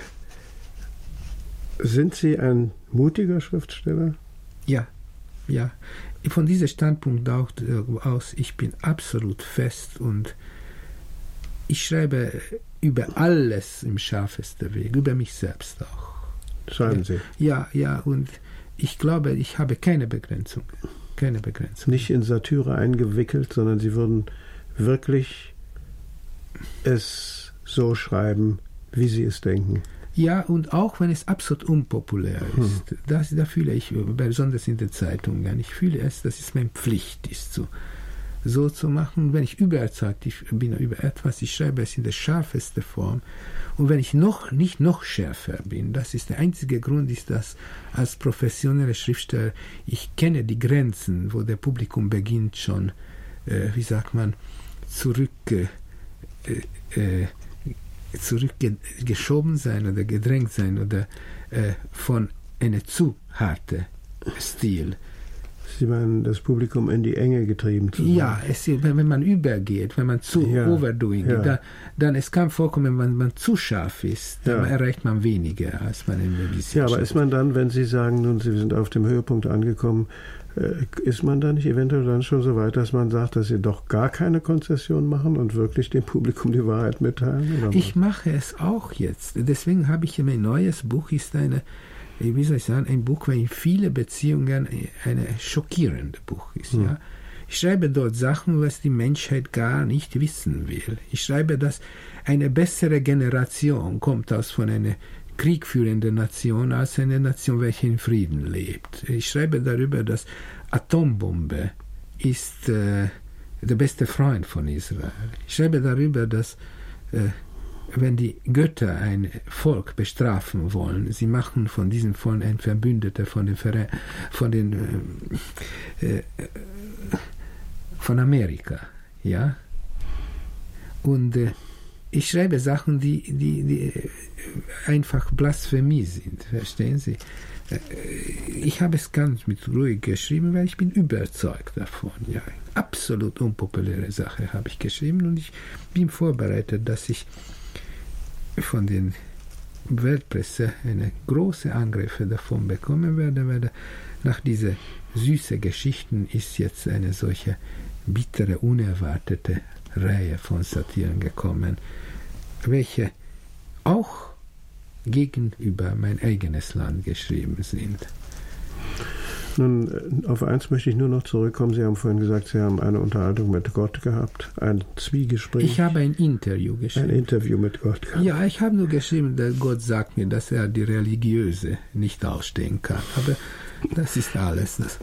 sind Sie ein mutiger Schriftsteller? Ja, ja. Von diesem Standpunkt aus, ich bin absolut fest und ich schreibe über alles im scharfesten Weg, über mich selbst auch. Schreiben Sie? Ja, ja, und ich glaube, ich habe keine Begrenzung. Keine Begrenzung. Nicht in Satire eingewickelt, sondern Sie würden wirklich es so schreiben, wie Sie es denken. Ja, und auch wenn es absolut unpopulär ist, hm. das, da fühle ich, besonders in den Zeitungen, ich fühle es, dass es meine Pflicht ist, so, so zu machen. Wenn ich überzeugt bin über etwas, ich schreibe es in der scharfesten Form. Und wenn ich noch nicht noch schärfer bin, das ist der einzige Grund, ist, dass als professioneller Schriftsteller ich kenne die Grenzen, wo der Publikum beginnt schon, äh, wie sagt man, zurück äh, äh, zurückgeschoben sein oder gedrängt sein oder äh, von einem zu harten Stil. Sie meinen, das Publikum in die Enge getrieben zu sein? Ja, es, wenn man übergeht, wenn man zu ja, overdoing ja. geht, da, dann es kann vorkommen, wenn man zu scharf ist, dann ja. erreicht man weniger, als man in der Ja, aber ist man dann, wenn Sie sagen, nun, Sie sind auf dem Höhepunkt angekommen, äh, ist man dann nicht eventuell dann schon so weit, dass man sagt, dass Sie doch gar keine Konzession machen und wirklich dem Publikum die Wahrheit mitteilen? Oder ich mache es auch jetzt. Deswegen habe ich mein neues Buch, ist eine wie soll ich sagen, ein Buch, weil in vielen Beziehungen ein schockierendes Buch ist. Hm. Ja? Ich schreibe dort Sachen, was die Menschheit gar nicht wissen will. Ich schreibe, dass eine bessere Generation kommt aus von einer kriegführenden Nation als eine Nation, welche in Frieden lebt. Ich schreibe darüber, dass Atombombe ist äh, der beste Freund von Israel. Ich schreibe darüber, dass äh, wenn die Götter ein Volk bestrafen wollen, sie machen von diesem Volk ein Verbündeter von den, Ver- von den äh, äh, von Amerika, ja. Und äh, ich schreibe Sachen, die, die, die einfach Blasphemie sind, verstehen Sie? Ich habe es ganz mit ruhig geschrieben, weil ich bin überzeugt davon. Ja, absolut unpopuläre Sache habe ich geschrieben und ich bin vorbereitet, dass ich von den Weltpresse eine große Angriffe davon bekommen werde, weil nach dieser süßen Geschichten ist jetzt eine solche bittere, unerwartete Reihe von Satiren gekommen, welche auch gegenüber mein eigenes Land geschrieben sind. Nun, auf eins möchte ich nur noch zurückkommen. Sie haben vorhin gesagt, Sie haben eine Unterhaltung mit Gott gehabt, ein Zwiegespräch. Ich habe ein Interview geschrieben. Ein Interview mit Gott gehabt. Ja, ich habe nur geschrieben, dass Gott sagt mir, dass er die Religiöse nicht ausstehen kann. Aber das ist alles. Das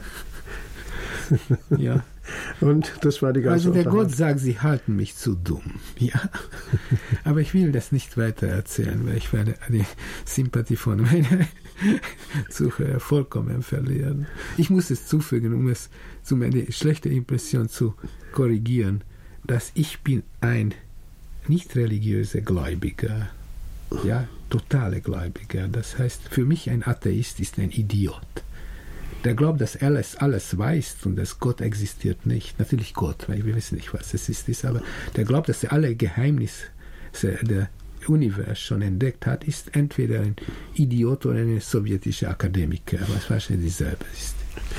ja. Und das war die ganze Also der Gott sagt, sie halten mich zu dumm. Ja. Aber ich will das nicht weiter erzählen, weil ich werde die Sympathie von meiner Zuhörer vollkommen verlieren. Ich muss es zufügen, um es zu meine schlechte Impression zu korrigieren, dass ich bin ein nicht religiöser Gläubiger, ja, totale Gläubiger. Das heißt, für mich ein Atheist ist ein Idiot. Der glaubt, dass alles alles weiß und dass Gott existiert nicht. Natürlich Gott, weil wir wissen nicht, was es ist, ist aber der glaubt, dass er alle Geheimnisse der Universum schon entdeckt hat, ist entweder ein Idiot oder ein sowjetischer Akademiker, was wahrscheinlich dieselbe ist.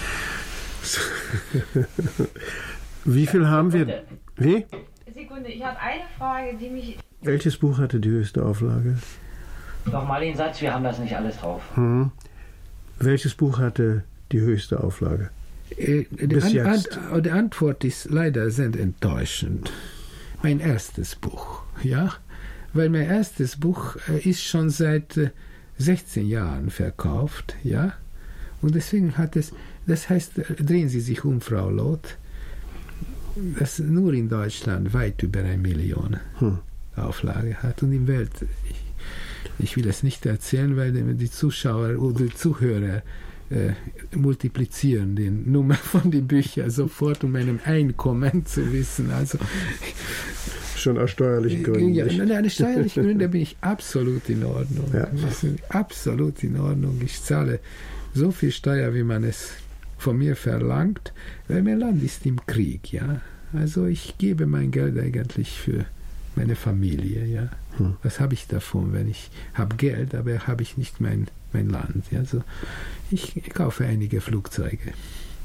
Wie viel haben wir? Wie? Sekunde, ich habe eine Frage, die mich... Welches Buch hatte die höchste Auflage? Nochmal den Satz, wir haben das nicht alles drauf. Hm. Welches Buch hatte die höchste Auflage? Äh, die, Bis an, jetzt. An, die Antwort ist leider sehr enttäuschend. Mein erstes Buch, ja, weil mein erstes Buch äh, ist schon seit äh, sechzehn Jahren verkauft, ja, und deswegen hat es, das heißt, äh, drehen Sie sich um, Frau Loth, das nur in Deutschland weit über eine Million hm. Auflage hat und in der Welt, ich, ich will es nicht erzählen, weil die, die Zuschauer oder die Zuhörer Äh, multiplizieren die Nummer von den Büchern sofort, um einem Einkommen zu wissen. Also schon aus steuerlichen Gründen. Ja, nein, aus steuerlichen Gründen bin ich absolut in Ordnung. Ja. Absolut in Ordnung. Ich zahle so viel Steuer, wie man es von mir verlangt, weil mein Land ist im Krieg, ja. Also ich gebe mein Geld eigentlich für meine Familie, ja. Hm. Was habe ich davon, wenn ich habe Geld, aber habe ich nicht mein, mein Land. Ja? Also ich, ich kaufe einige Flugzeuge.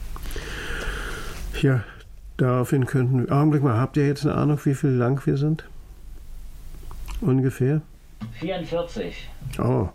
Ja, daraufhin könnten wir... Augenblick mal, habt ihr jetzt eine Ahnung, wie viel lang wir sind? Ungefähr? vierundvierzig. Oh.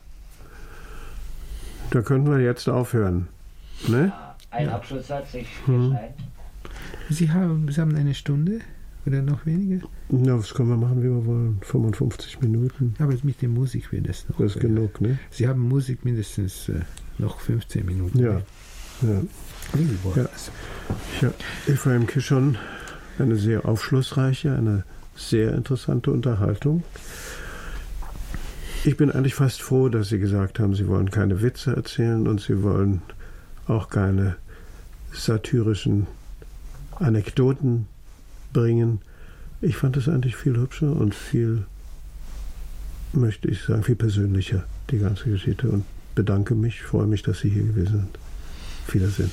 Da könnten wir jetzt aufhören. Ne? Ja, ein ja. Abschlusssatz, ich hm. ein. Sie haben, Sie haben eine Stunde? Oder noch weniger? Ja, das können wir machen, wie wir wollen. fünfundfünfzig Minuten. Aber mit der Musik wird es noch. Das ist genug, ne? Sie haben Musik mindestens äh, noch fünfzehn Minuten. Ja. Ja. Ja. Ja. Ephraim Kishon, eine sehr aufschlussreiche, eine sehr interessante Unterhaltung. Ich bin eigentlich fast froh, dass Sie gesagt haben, Sie wollen keine Witze erzählen und Sie wollen auch keine satirischen Anekdoten bringen. Ich fand es eigentlich viel hübscher und viel, möchte ich sagen, viel persönlicher, die ganze Geschichte, und bedanke mich, freue mich, dass Sie hier gewesen sind. Auf Wiedersehen.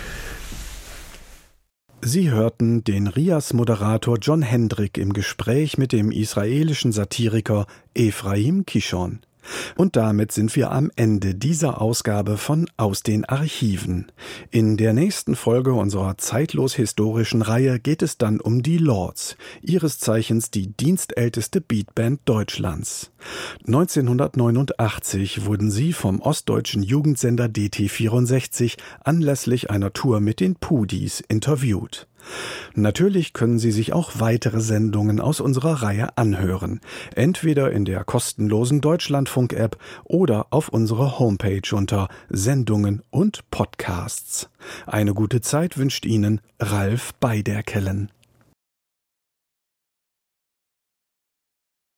Sie hörten den Rias-Moderator John Hendrick im Gespräch mit dem israelischen Satiriker Ephraim Kishon. Und damit sind wir am Ende dieser Ausgabe von Aus den Archiven. In der nächsten Folge unserer zeitlos-historischen Reihe geht es dann um die Lords, ihres Zeichens die dienstälteste Beatband Deutschlands. neunzehnhundertneunundachtzig wurden sie vom ostdeutschen Jugendsender D T vierundsechzig anlässlich einer Tour mit den Pudis interviewt. Natürlich können Sie sich auch weitere Sendungen aus unserer Reihe anhören, entweder in der kostenlosen Deutschlandfunk-App oder auf unserer Homepage unter Sendungen und Podcasts. Eine gute Zeit wünscht Ihnen Ralf Beiderkellen.